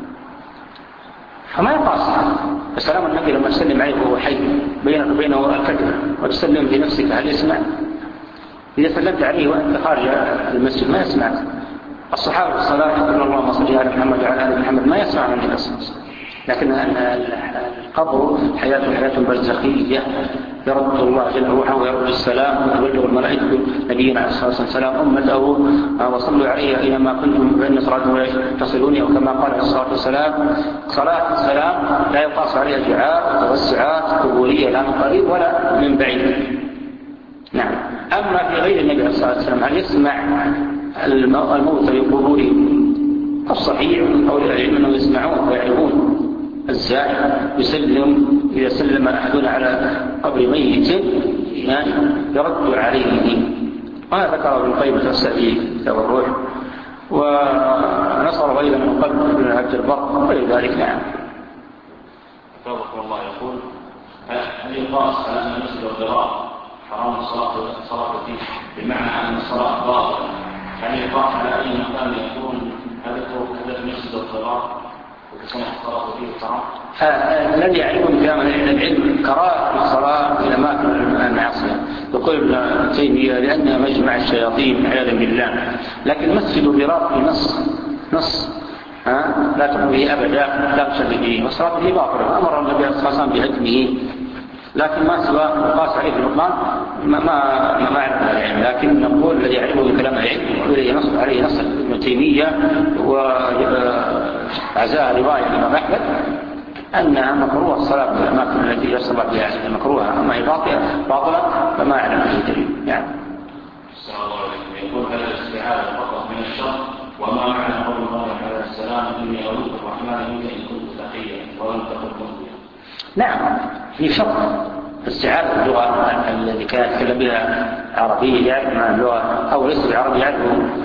فما يقاس السلام النبي لما تسلم عليه وهو حي بينك وبينه الكتف وتسلم بنفسك هل يسمع؟ إذا سلمت عليه وأنت خارج المسجد ما يسمع. الصحابة في الصلاة يقولون اللهم صل على محمد وعلى آل محمد ما يسمع من النبي صلى الله عليه وسلم، لكن القبر حياة حياة برزخية يرد الله جل روحه ويرد السلام ويبلغ الملائكة نبينا عليه الصلاة والسلام أمته وصلوا عليه أينما كنتم فإن صلاتهم تصلوني، أو كما قال عليه الصلاة والسلام صلاة السلام لا يقاس عليها دعاء وتوسعات قبورية لا من قريب ولا من بعيد. نعم. أما في غير النبي عليه الصلاة والسلام هل يسمع الموت في قبورهم؟ الصحيح من قول العلم أنهم يسمعون ويعرفون. الزائر يسلم إذا سلم أحدنا على قبر ميت يعني يرد عليه، ما ذكر ابن القيم الفلسفي كتاب الروح ونصر أيضا من قلب ابن عبد البر وغير ذلك. نعم. توفق الله يقول هل يقاس على أن مسجد الضرار حرام الصلاة والصلاة فيه بمعنى أن الصلاة باطلة، هل يقاس على أي مكان يكون هدف مسجد الضرار الذي يعلم كلام العلم كراهة الصلاة إلى أماكن المعصية، يقول ابن تيمية لأنها مجمع الشياطين عياذا بالله، لكن مسجد الضرار في نص نص ها لا تقوم به أبدا لا تصلي به والصلاة به باطلة، أمر النبي صلى الله عليه وسلم بهدمه، لكن ما سوى قاس عليه في البطلان ما ما ما يعرف العلم، لكن نقول الذي يعلمه بكلام العلم والذي ينص عليه نص ابن تيمية وعزاء رواية الإمام أحمد أنها مكروه الصلاة في الأماكن التي يصلى فيها مكروهة، أما هي باطلة فما يعلم به دليل. يعني السلام عليكم. يقول هذا الاستعاذة فقط من الشر، وما معنى قول الله عليه السلام إني أعوذ بالرحمن منك إن كنت تقيا ولم تكن مؤمنا؟ نعم في شرط استعادة اللغة التي كانت يتكلم بها عربية يعرف معنى اللغة أو ليس بالعربي يعرف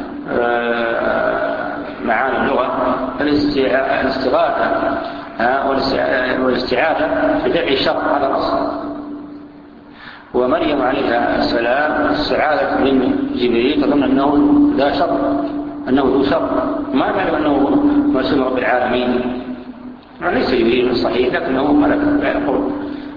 معاني اللغة، الاستغاثة والاستعادة بدفع الشر هذا الأصل. ومريم عليها السلام استعاذت من جبريل تظن أنه ذا شر، أنه ذو شر، ما تعلم أنه مسؤول رب العالمين، ليس جبريل صحيح لكنه ملك لا يقول.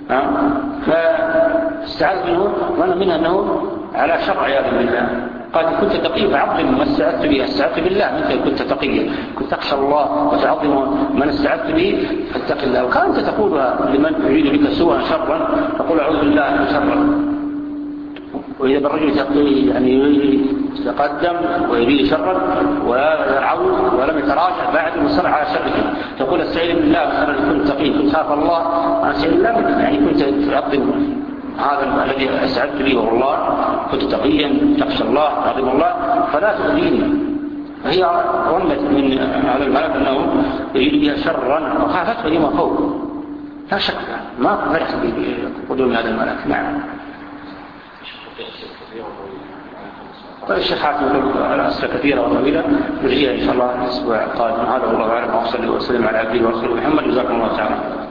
فاستعاذ منه ظن منه أنه على شر عياذا بالله. قال كنت تقي فعظم ما استعذت به، استعذت بالله أنت كنت تقيا، كنت تخشى الله وتعظم من استعذت به فاتق الله. وكانت تقولها لمن يريد بك سوءا شرا تقول أعوذ بالله من شر. وإذا بالرجل يعني يتقدم ويريد شرا ويرعوه ولم يتراجع بعد مصر على شره تقول استعيذ بالله مثلا كنت تقي كنت خاف الله استعيذ بالله يعني كنت تعظم هذا الذي استعذت به والله كنت تقيا تخشى الله تعظم الله فلا تؤذيني. فهي ظنت من هذا الملك أنه يريد بها شرا وخافته لما فوق لا شك ما فرحت بقدوم هذا الملك. نعم. الشيخ حاتم الأسئلة كثيرة وطويلة نرجيها إن شاء الله الأسبوع القادم. هذا والله أعلم وصلى وسلم على عبده ورسوله محمد جزاكم الله تعالى.